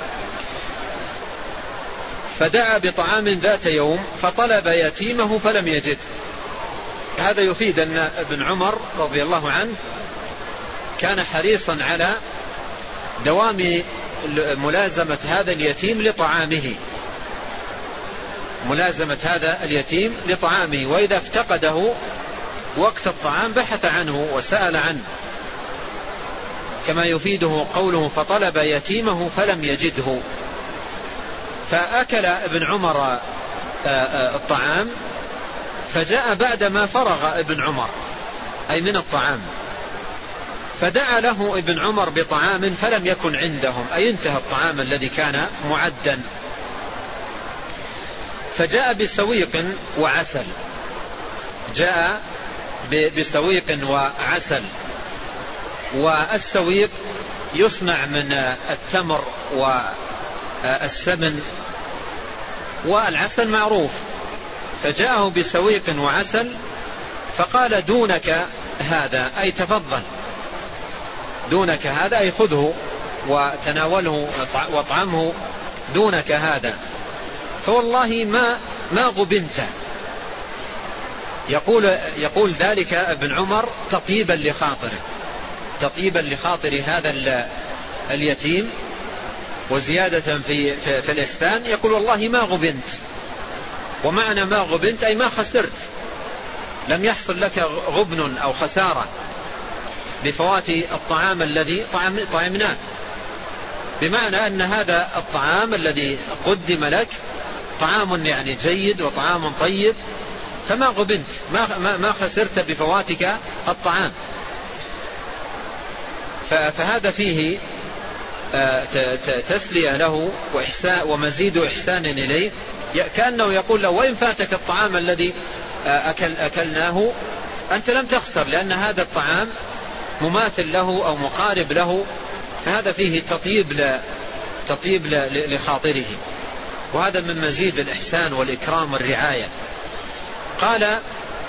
فدعا بطعام ذات يوم فطلب يتيمه فلم يجد. هذا يفيد أن ابن عمر رضي الله عنه كان حريصا على دوام ملازمة هذا اليتيم لطعامه ملازمة هذا اليتيم لطعامه وإذا افتقده وقت الطعام بحث عنه وسأل عنه، كما يفيده قوله فطلب يتيمه فلم يجده. فأكل ابن عمر الطعام فجاء بعدما فرغ ابن عمر أي من الطعام، فدعا له ابن عمر بطعام فلم يكن عندهم أي انتهى الطعام الذي كان معدا، فجاء بسويق وعسل جاء بسويق وعسل. والسويق يصنع من التمر والسمن والعسل معروف، فجاءه بسويق وعسل فقال دونك هذا أي تفضل، دونك هذا أي خذه وتناوله واطعمه دونك هذا فوالله ما ما غبنت. يقول يقول ذلك ابن عمر تطيبا لخاطره تطيبا لخاطر هذا اليتيم وزيادة في, في, في الإحسان. يقول والله ما غبنت، ومعنى ما غبنت أي ما خسرت، لم يحصل لك غبن أو خسارة بفوات الطعام الذي طعمناه، بمعنى أن هذا الطعام الذي قدم لك طعام يعني جيد وطعام طيب، فما غبنت، ما, ما خسرت بفواتك الطعام. فهذا فيه تسلية له وإحسان ومزيد إحسان إليه، كأنه يقول له وإن فاتك الطعام الذي أكل أكلناه أنت لم تخسر، لأن هذا الطعام مماثل له أو مقارب له، فهذا فيه تطيب تطيب لخاطره، وهذا من مزيد الإحسان والإكرام والرعاية. قال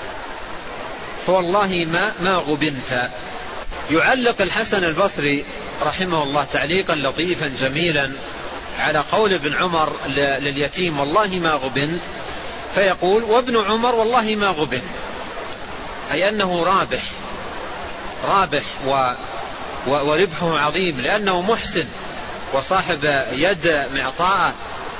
فوالله ما ما غبنت. يعلق الحسن البصري رحمه الله تعليقا لطيفا جميلا على قول ابن عمر لليتيم والله ما غبنت، فيقول وابن عمر والله ما غبن، أي أنه رابح رابح و وربحه عظيم، لأنه محسن وصاحب يد معطاءة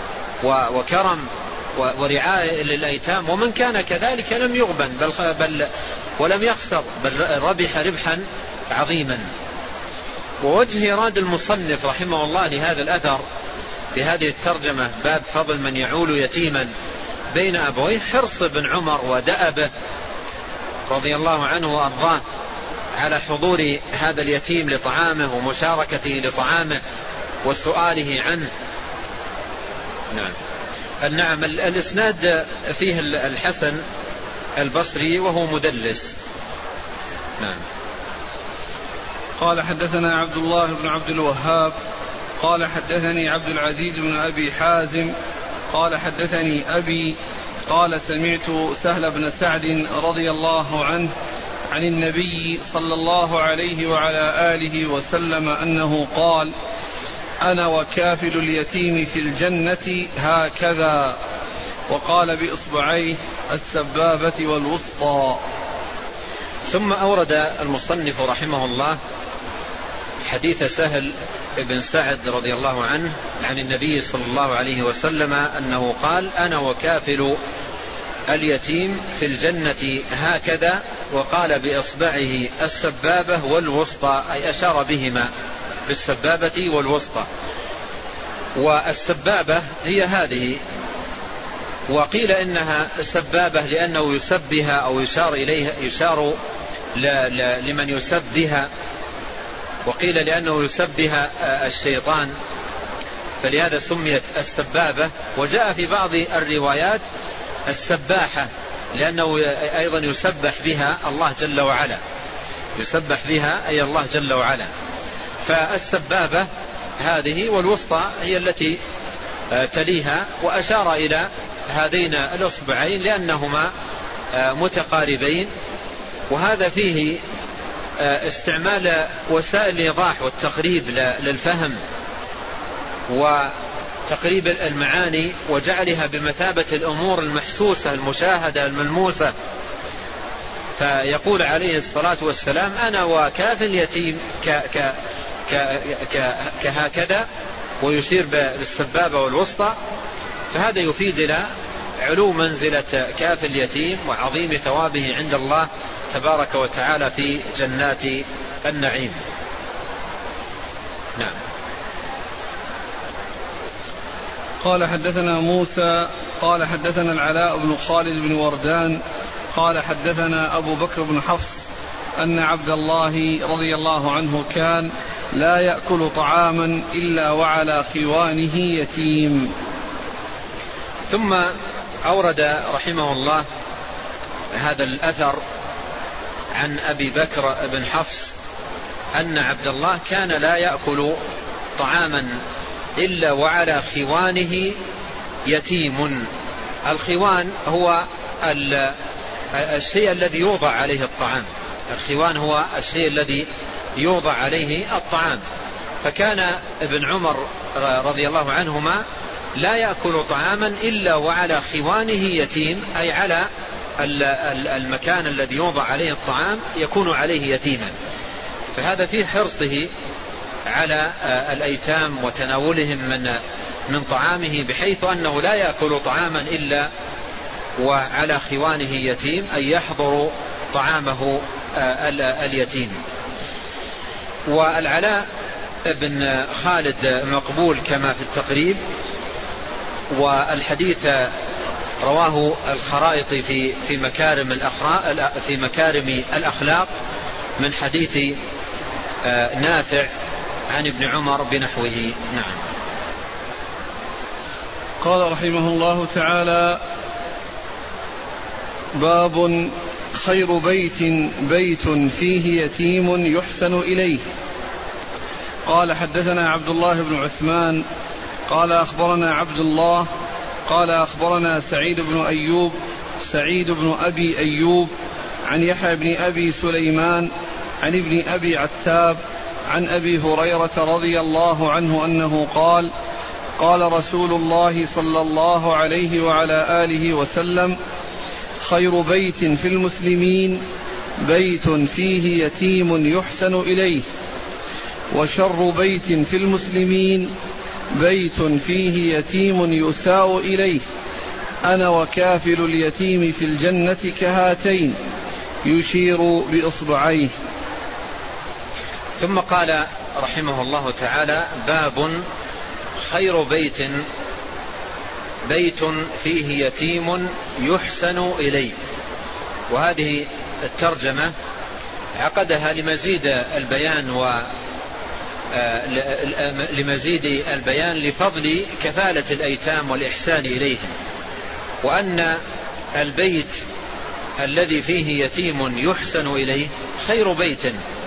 وكرم ورعاية للأيتام، ومن كان كذلك لم يغبن بل, بل ولم يخسر، بل ربح ربحا عظيما. ووجه إيراد المصنف رحمه الله لهذا الأثر بهذه الترجمة باب فضل من يعول يتيما بين أبويه حرص بن عمر ودأبه رضي الله عنه وأرضاه على حضور هذا اليتيم لطعامه ومشاركته لطعامه وسؤاله عنه. نعم. النعم. الإسناد فيه الحسن البصري وهو مدلس. نعم. قال حدثنا عبد الله بن عبد الوهاب قال حدثني عبد العزيز بن أبي حازم قال حدثني أبي قال سمعت سهل بن سعد رضي الله عنه عن النبي صلى الله عليه وعلى آله وسلم أنه قال أنا وكافل اليتيم في الجنة هكذا، وقال بإصبعيه السبابة والوسطى. ثم أورد المصنف رحمه الله حديث سهل بن سعد رضي الله عنه عن النبي صلى الله عليه وسلم أنه قال أنا وكافل اليتيم في الجنة هكذا، وقال بإصبعه السبابة والوسطى، أي أشار بهما بالسبابة والوسطى. والسبابة هي هذه، وقيل إنها سبابة لأنه يسبها أو يشار إليها، يشار لمن يسبها، وقيل لأنه يسبها الشيطان، فلهذا سميت السبابة. وجاء في بعض الروايات السباحة لأنه أيضا يسبح بها الله جل وعلا، يسبح بها أي الله جل وعلا. فالسبابة هذه، والوسطى هي التي تليها، وأشار إلى هذين الأصبعين لأنهما متقاربين. وهذا فيه استعمال وسائل الإيضاح والتقريب للفهم وتقريب المعاني وجعلها بمثابة الأمور المحسوسة المشاهدة الملموسة. فيقول عليه الصلاة والسلام أنا وكافل اليتيم ك ك ك ك كهكذا، ويشير بالسبابة والوسطى. فهذا يفيد إلى علو منزلة كافل اليتيم وعظيم ثوابه عند الله تبارك وتعالى في جنات النعيم. نعم. قال حدثنا موسى قال حدثنا العلاء بن خالد بن وردان قال حدثنا أبو بكر بن حفص أن عبد الله رضي الله عنه كان لا يأكل طعاما إلا وعلى خوانه يتيم. ثم أورد رحمه الله هذا الأثر عن أبي بكر بن حفص أن عبد الله كان لا يأكل طعاما إلا وعلى خوانه يتيم. الخوان هو الشيء الذي يوضع عليه الطعام، الخوان هو الشيء الذي يوضع عليه الطعام. فكان ابن عمر رضي الله عنهما لا يأكل طعاما إلا وعلى خوانه يتيم، أي على المكان الذي يوضع عليه الطعام يكون عليه يتيما. فهذا فيه حرصه على الأيتام وتناولهم من من طعامه، بحيث أنه لا يأكل طعاما إلا وعلى خوانه يتيم أن يحضروا طعامه اليتيم. والعلاء بن خالد مقبول كما في التقريب، والحديث رواه الخرائطي في في مكارم الأخلاق في مكارم الأخلاق من حديث نافع عن ابن عمر بنحوه. نعم. قال رحمه الله تعالى: باب خير بيت بيت فيه يتيم يحسن إليه. قال: حدثنا عبد الله بن عثمان قال أخبرنا عبد الله قال أخبرنا سعيد بن أيوب سعيد بن أبي أيوب عن يحيى بن أبي سليمان عن ابن أبي عتاب عن أبي هريرة رضي الله عنه أنه قال: قال رسول الله صلى الله عليه وعلى آله وسلم: خير بيت في المسلمين بيت فيه يتيم يحسن إليه، وشر بيت في المسلمين بيت فيه يتيم يساء إليه، أنا وكافل اليتيم في الجنة كهاتين، يشير بإصبعيه. ثم قال رحمه الله تعالى: باب خير بيت بيت فيه يتيم يحسن إليه. وهذه الترجمة عقدها لمزيد البيان و لمزيد البيان لفضل كفالة الأيتام والإحسان إليهم، وأن البيت الذي فيه يتيم يحسن إليه خير بيت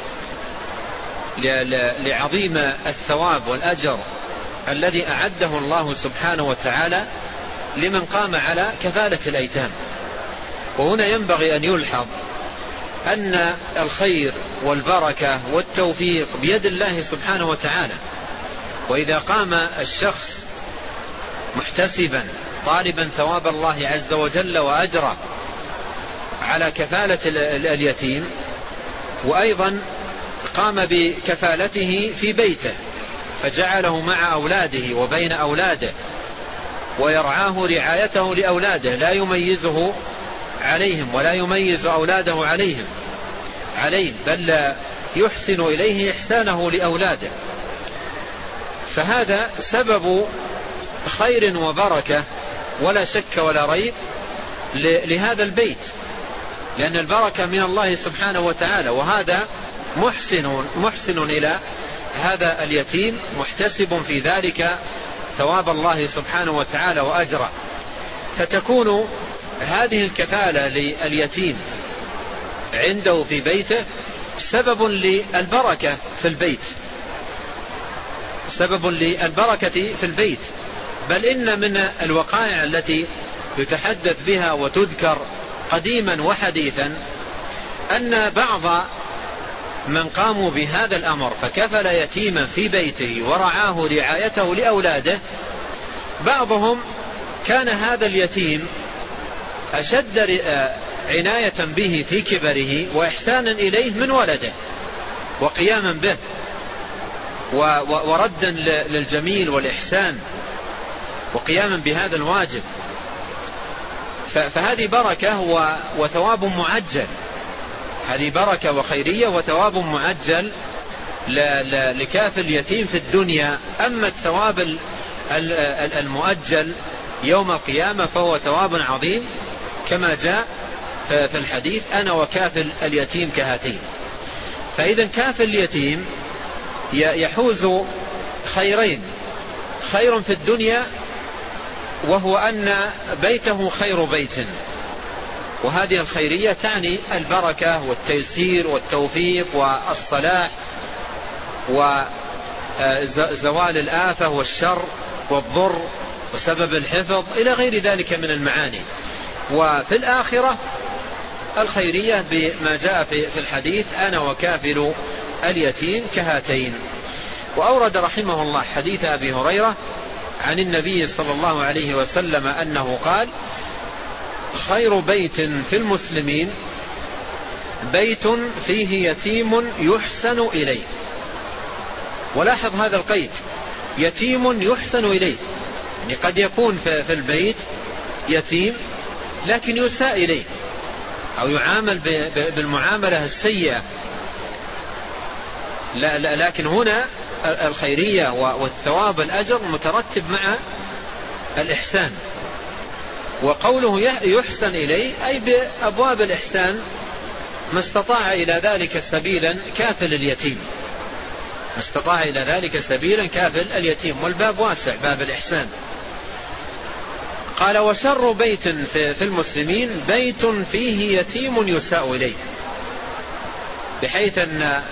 لعظيم الثواب والأجر الذي أعده الله سبحانه وتعالى لمن قام على كفالة الأيتام. وهنا ينبغي أن يلحظ أن الخير والبركة والتوفيق بيد الله سبحانه وتعالى، وإذا قام الشخص محتسبا طالبا ثواب الله عز وجل وأجره على كفالة اليتيم، وأيضا قام بكفالته في بيته فجعله مع أولاده وبين أولاده ويرعاه رعايته لأولاده، لا يميزه عليهم ولا يميز أولاده عليهم عليه بل يحسن إليه إحسانه لأولاده، فهذا سبب خير وبركة ولا شك ولا ريب لهذا البيت، لأن البركة من الله سبحانه وتعالى، وهذا محسن محسن إلى هذا اليتيم محتسب في ذلك ثواب الله سبحانه وتعالى وأجره، فتكون هذه الكفالة لليتيم عنده في بيته سبب للبركة في البيت سبب للبركة في البيت بل إن من الوقائع التي يتحدث بها وتذكر قديما وحديثا أن بعض من قاموا بهذا الأمر فكفل يتيما في بيته ورعاه رعايته لأولاده، بعضهم كان هذا اليتيم أشد عناية به في كبره وإحسانا إليه من ولده وقياما به وردا للجميل والإحسان وقياما بهذا الواجب، فهذه بركة وثواب معجل، هذه بركة وخيرية وثواب معجل لكافل اليتيم في الدنيا. أما الثواب المؤجل يوم القيامة فهو ثواب عظيم كما جاء في الحديث: أنا وكافل اليتيم كهاتين. فإذا كافل اليتيم يحوز خيرين: خير في الدنيا وهو أن بيته خير بيت، وهذه الخيرية تعني البركة والتيسير والتوفيق والصلاح وزوال الآفة والشر والضر وسبب الحفظ إلى غير ذلك من المعاني. وفي الآخرة الخيرية بما جاء في الحديث: أنا وكافل اليتيم كهاتين. وأورد رحمه الله حديث أبي هريرة عن النبي صلى الله عليه وسلم أنه قال: خير بيت في المسلمين بيت فيه يتيم يحسن إليه. ولاحظ هذا القيد: يتيم يحسن إليه، يعني قد يكون في البيت يتيم لكن يساء إليه أو يعامل بالمعاملة السيئة. لا لا لكن هنا الخيرية والثواب الأجر مترتب مع الإحسان. وقوله يحسن إليه أي بأبواب الإحسان ما استطاع إلى ذلك سبيلا كافل اليتيم، ما استطاع إلى ذلك سبيلا كافل اليتيم، والباب واسع باب الإحسان. قال وشر بيت في المسلمين بيت فيه يتيم يساء إليه، بحيث أن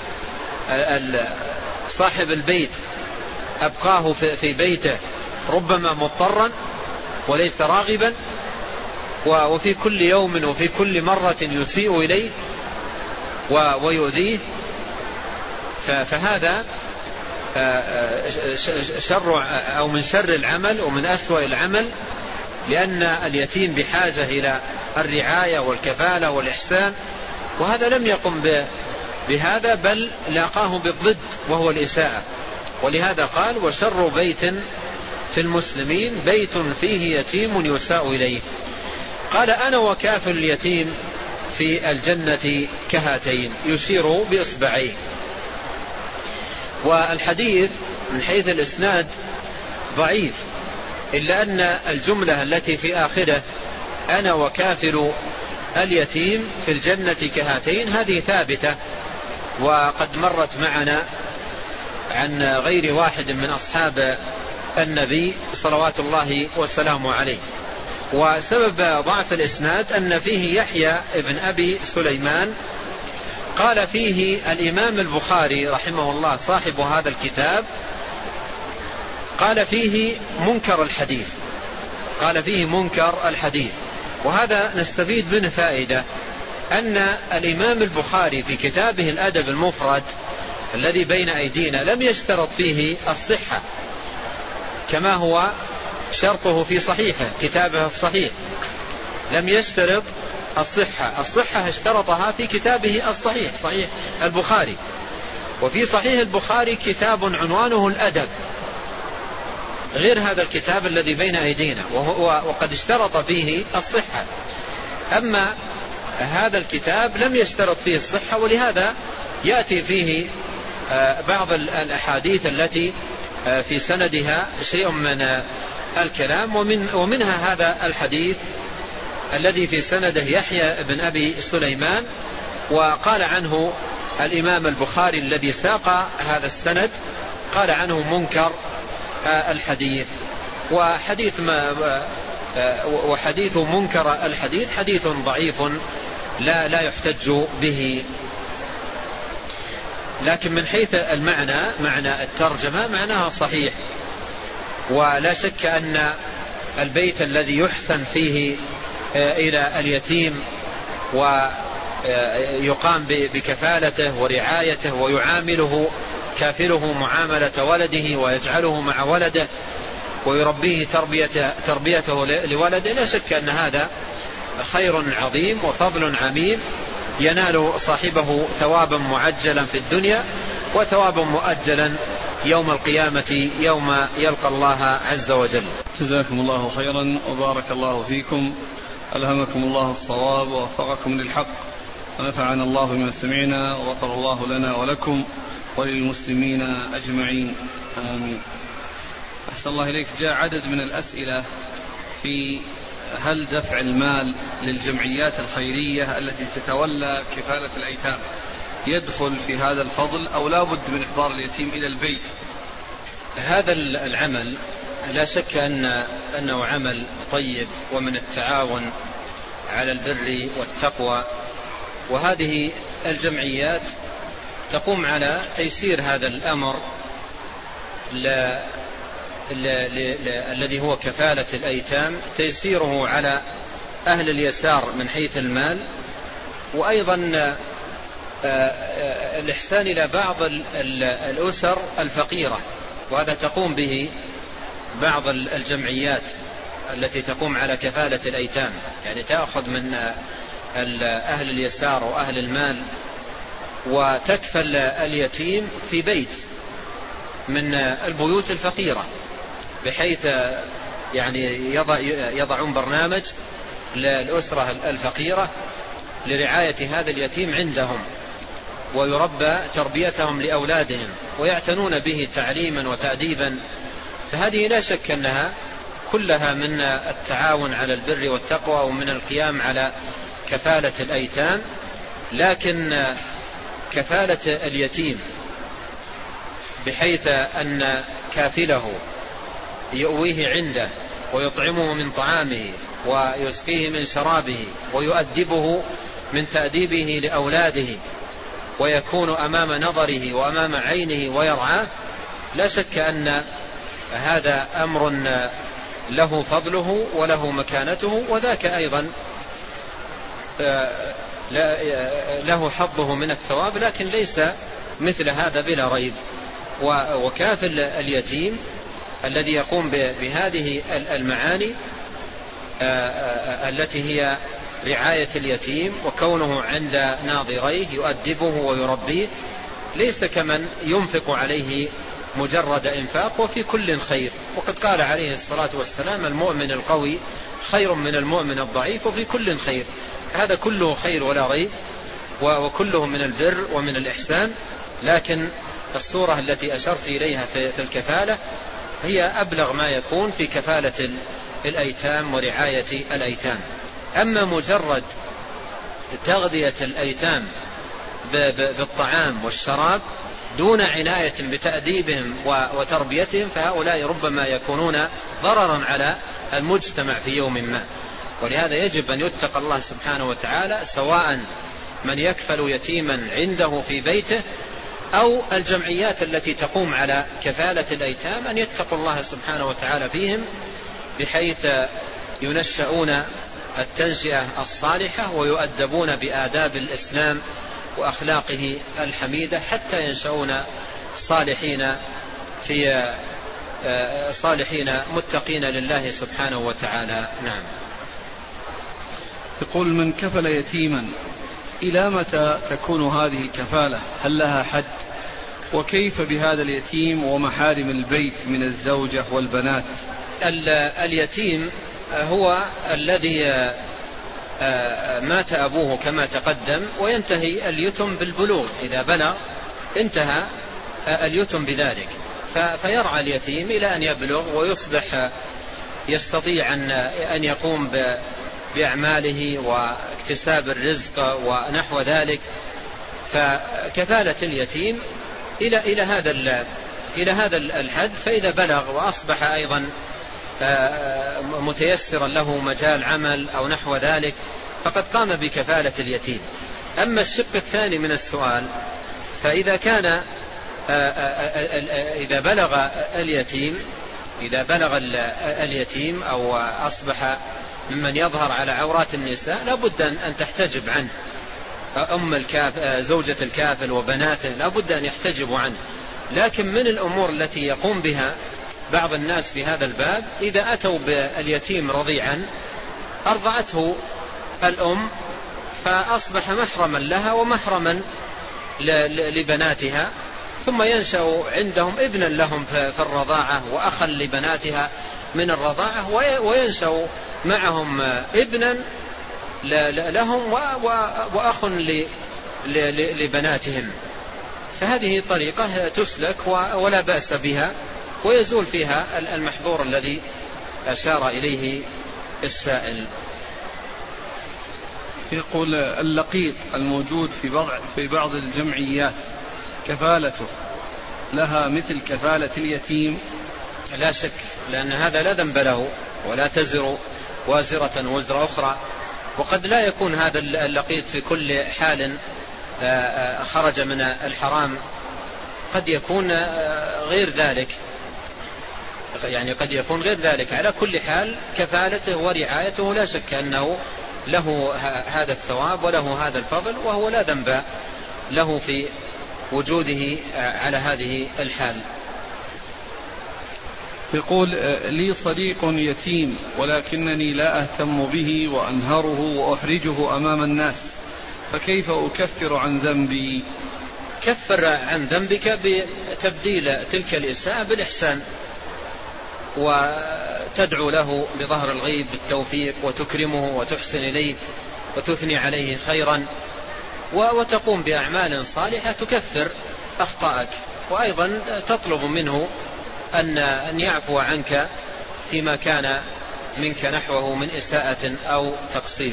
صاحب البيت أبقاه في بيته ربما مضطرا وليس راغبا، وفي كل يوم وفي كل مرة يسيء إليه ويؤذيه، فهذا شر أو من شر العمل ومن أسوأ العمل، لأن اليتيم بحاجة إلى الرعاية والكفالة والإحسان، وهذا لم يقم بهذا بل لاقاه بالضد وهو الإساءة. ولهذا قال وشر بيت في المسلمين بيت فيه يتيم يساء إليه. قال أنا وكافل اليتيم في الجنة كهاتين، يشير بإصبعيه. والحديث من حيث الإسناد ضعيف، إلا أن الجملة التي في آخره أنا وكافل اليتيم في الجنة كهاتين هذه ثابتة، وقد مرت معنا عن غير واحد من أصحاب النبي صلوات الله وسلامه عليه. وسبب ضعف الإسناد أن فيه يحيى ابن أبي سليمان قال فيه الإمام البخاري رحمه الله صاحب هذا الكتاب، قال فيه منكر الحديث، قال فيه منكر الحديث. وهذا نستفيد منه فائدة، أن الإمام البخاري في كتابه الأدب المفرد الذي بين أيدينا لم يشترط فيه الصحة كما هو شرطه في صحيحه كتابه الصحيح، لم يشترط الصحة، الصحة اشترطها في كتابه الصحيح صحيح البخاري. وفي صحيح البخاري كتاب عنوانه الأدب غير هذا الكتاب الذي بين أيدينا، وقد اشترط فيه الصحة. أما هذا الكتاب لم يشترط فيه الصحة، ولهذا يأتي فيه بعض الأحاديث التي في سندها شيء من الكلام، ومن ومنها هذا الحديث الذي في سنده يحيى بن أبي سليمان. وقال عنه الإمام البخاري الذي ساق هذا السند قال عنه منكر الحديث. وحديث ما وحديث منكر الحديث حديث ضعيف لا لا يحتج به. لكن من حيث المعنى معنى الترجمة معناها صحيح، ولا شك أن البيت الذي يحسن فيه إلى اليتيم ويقام بكفالته ورعايته ويعامله كافله معاملة ولده ويجعله مع ولده ويربيه تربيته, تربيته لولده، لا شك أن هذا خير عظيم وفضل عميم ينال صاحبه ثوابا معجلا في الدنيا وثوابا مؤجلا يوم القيامة يوم يلقى الله عز وجل. جزاكم الله خيرا وبارك الله فيكم، ألهمكم الله الصواب ووفقكم للحق، ونفعنا الله بما سمعنا، وغفر الله لنا ولكم وللمسلمين أجمعين، آمين. أحسن الله إليك. جاء عدد من الأسئلة في هل دفع المال للجمعيات الخيرية التي تتولى كفالة الأيتام يدخل في هذا الفضل أو لا بد من إحضار اليتيم إلى البيت؟ هذا العمل لا شك أن أنه عمل طيب ومن التعاون على البر والتقوى، وهذه الجمعيات تقوم على تيسير هذا الأمر لا الذي هو كفالة الأيتام، تيسيره على أهل اليسار من حيث المال، وأيضا الإحسان إلى بعض الأسر الفقيرة، وهذا تقوم به بعض الجمعيات التي تقوم على كفالة الأيتام، يعني تأخذ من أهل اليسار وأهل المال وتكفل اليتيم في بيت من البيوت الفقيرة، بحيث يعني يضع يضعون برنامج للأسرة الفقيرة لرعاية هذا اليتيم عندهم، ويربى تربيتهم لأولادهم ويعتنون به تعليما وتأديبا. فهذه لا شك أنها كلها من التعاون على البر والتقوى ومن القيام على كفالة الأيتام. لكن كفالة اليتيم بحيث أن كافله يؤويه عنده ويطعمه من طعامه ويسقيه من شرابه ويؤدبه من تأديبه لأولاده ويكون أمام نظره وأمام عينه ويرعاه، لا شك أن هذا أمر له فضله وله مكانته، وذاك أيضا له حظه من الثواب، لكن ليس مثل هذا بلا ريب. وكافل اليتيم الذي يقوم بهذه المعاني التي هي رعاية اليتيم وكونه عند ناظريه يؤدبه ويربيه، ليس كمن ينفق عليه مجرد إنفاق وفي كل خير. وقد قال عليه الصلاة والسلام: المؤمن القوي خير من المؤمن الضعيف وفي كل خير. هذا كله خير ولا ريب، وكله من البر ومن الإحسان. لكن الصورة التي أشرت إليها في الكفالة هي أبلغ ما يكون في كفالة الأيتام ورعاية الأيتام. أما مجرد تغذية الأيتام بالطعام والشراب دون عناية بتأديبهم وتربيتهم، فهؤلاء ربما يكونون ضررا على المجتمع في يوم ما. ولهذا يجب أن يتقى الله سبحانه وتعالى، سواء من يكفل يتيما عنده في بيته أو الجمعيات التي تقوم على كفالة الأيتام، أن يتقوا الله سبحانه وتعالى فيهم بحيث ينشأون التنشئة الصالحة ويؤدبون بآداب الإسلام وأخلاقه الحميدة حتى ينشأون صالحين في صالحين متقين لله سبحانه وتعالى. نعم. يقول: من كفل يتيما إلى متى تكون هذه الكفالة؟ هل لها حد؟ وكيف بهذا اليتيم ومحارم البيت من الزوجة والبنات؟ اليتيم هو الذي مات أبوه كما تقدم، وينتهي اليتم بالبلوغ. إذا بلغ انتهى اليتم بذلك، فيرعى اليتيم إلى أن يبلغ ويصبح يستطيع أن يقوم بأعماله واكتساب الرزق ونحو ذلك. فكفالة اليتيم إلى إلى هذا إلى هذا الحد، فإذا بلغ وأصبح أيضا متيسرا له مجال عمل أو نحو ذلك فقد قام بكفالة اليتيم. أما الشق الثاني من السؤال، فإذا كان إذا بلغ اليتيم إذا بلغ اليتيم أو أصبح ممن يظهر على عورات النساء، لابد أن تحتجب عنه. أم الكاف زوجة الكافل وبناته لابد أن يحتجبوا عنه. لكن من الأمور التي يقوم بها بعض الناس في هذا الباب، إذا أتوا باليتيم رضيعا أرضعته الأم، فأصبح محرما لها ومحرما لبناتها، ثم ينشأ عندهم ابنا لهم في الرضاعة وأخا لبناتها من الرضاعة، وينشأ معهم ابنا لهم وأخ لبناتهم. فهذه طريقة تسلك ولا بأس بها، ويزول فيها المحظور الذي أشار إليه السائل. يقول: اللقيط الموجود في بعض في بعض الجمعيات كفالته لها مثل كفالة اليتيم؟ لا شك، لأن هذا لا ذنب له ولا تزر وازرة وزر أخرى. وقد لا يكون هذا اللقيط في كل حال خرج من الحرام، قد يكون غير ذلك، يعني قد يكون غير ذلك. على كل حال كفالته ورعايته لا شك أنه له هذا الثواب وله هذا الفضل، وهو لا ذنب له في وجوده على هذه الحال. يقول: لي صديق يتيم ولكنني لا أهتم به وأنهره وأحرجه أمام الناس، فكيف أكفر عن ذنبي؟ كفر عن ذنبك بتبديل تلك الإساءة بالإحسان، تدعو له بظهر الغيب بالتوفيق وتكرمه وتحسن إليه وتثني عليه خيرا، وتقوم بأعمال صالحة تكفر أخطاءك، وأيضا تطلب منه أن يعفو عنك فيما كان منك نحوه من إساءة أو تقصير.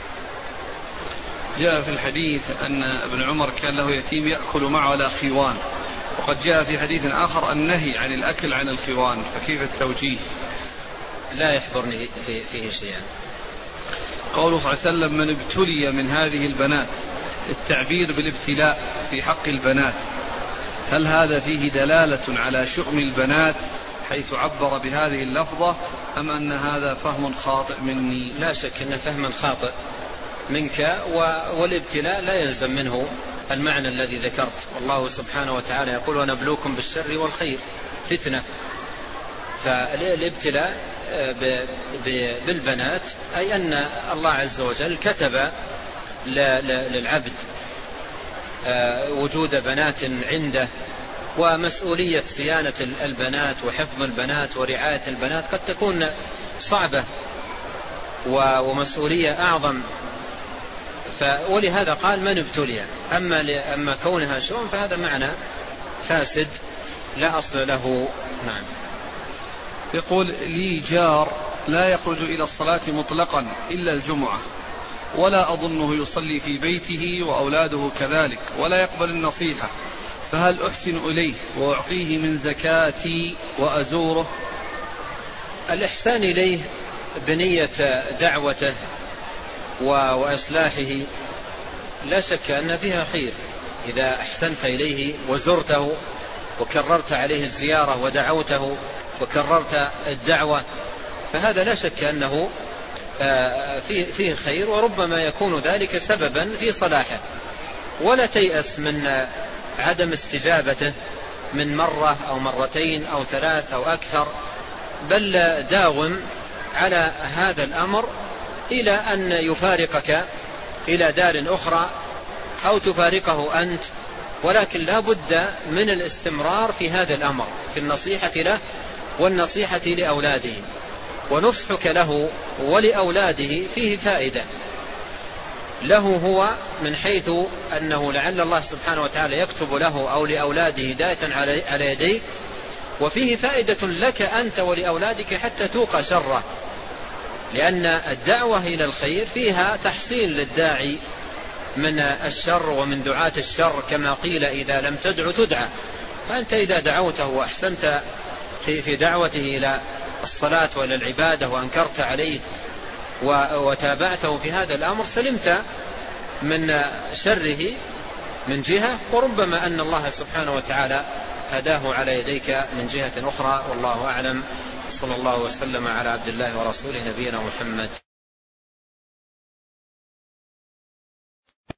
جاء في الحديث أن ابن عمر كان له يتيم يأكل معه على خوان، وقد جاء في حديث آخر النهي عن الأكل عن الخوان، فكيف التوجيه؟ لا يحضرني فيه شيئا. قوله صلى الله عليه وسلم من ابتلي من هذه البنات، التعبير بالابتلاء في حق البنات، هل هذا فيه دلالة على شؤم البنات حيث عبر بهذه اللفظة، أم أن هذا فهم خاطئ مني؟ لا شك أن فهم خاطئ منك، والابتلاء لا يلزم منه المعنى الذي ذكرت. والله سبحانه وتعالى يقول ونبلوكم بالشر والخير فتنة، فالابتلاء بالبنات أي أن الله عز وجل كتب للعبد وجود بنات عنده، ومسؤولية صيانة البنات وحفظ البنات ورعاية البنات قد تكون صعبة ومسؤولية أعظم، ولهذا قال من ابتلي. أما, أما كونها شؤم فهذا معنى فاسد لا أصل له. نعم. يقول لي جار لا يخرج إلى الصلاة مطلقا إلا الجمعة، ولا أظنه يصلي في بيته وأولاده كذلك، ولا يقبل النصيحة، فهل أحسن إليه وأعطيه من زكاتي وأزوره؟ الإحسان إليه بنية دعوته وإصلاحه لا شك أن فيها خير. إذا أحسنت إليه وزرته وكررت عليه الزيارة ودعوته وكررت الدعوة فهذا لا شك أنه فيه خير، وربما يكون ذلك سببا في صلاحه. ولا تيأس من عدم استجابته من مرة أو مرتين أو ثلاث أو أكثر، بل داوم على هذا الأمر إلى أن يفارقك إلى دار أخرى أو تفارقه أنت، ولكن لا بد من الاستمرار في هذا الأمر، في النصيحة له والنصيحة لأولاده. ونصحك له ولأولاده فيه فائدة له هو، من حيث أنه لعل الله سبحانه وتعالى يكتب له أو لأولاده هداية على يديه، وفيه فائدة لك أنت ولأولادك حتى توقى شره، لأن الدعوة إلى الخير فيها تحصيل للداعي من الشر ومن دعاة الشر، كما قيل إذا لم تدع تدعى. فأنت إذا دعوته وأحسنت في دعوته إلى الصلاة وإلى العبادة وأنكرت عليه وتابعته في هذا الأمر سلمت من شره من جهة، وربما أن الله سبحانه وتعالى هداه على يديك من جهة أخرى. والله أعلم. صلى الله وسلم على عبد الله ورسوله نبينا محمد.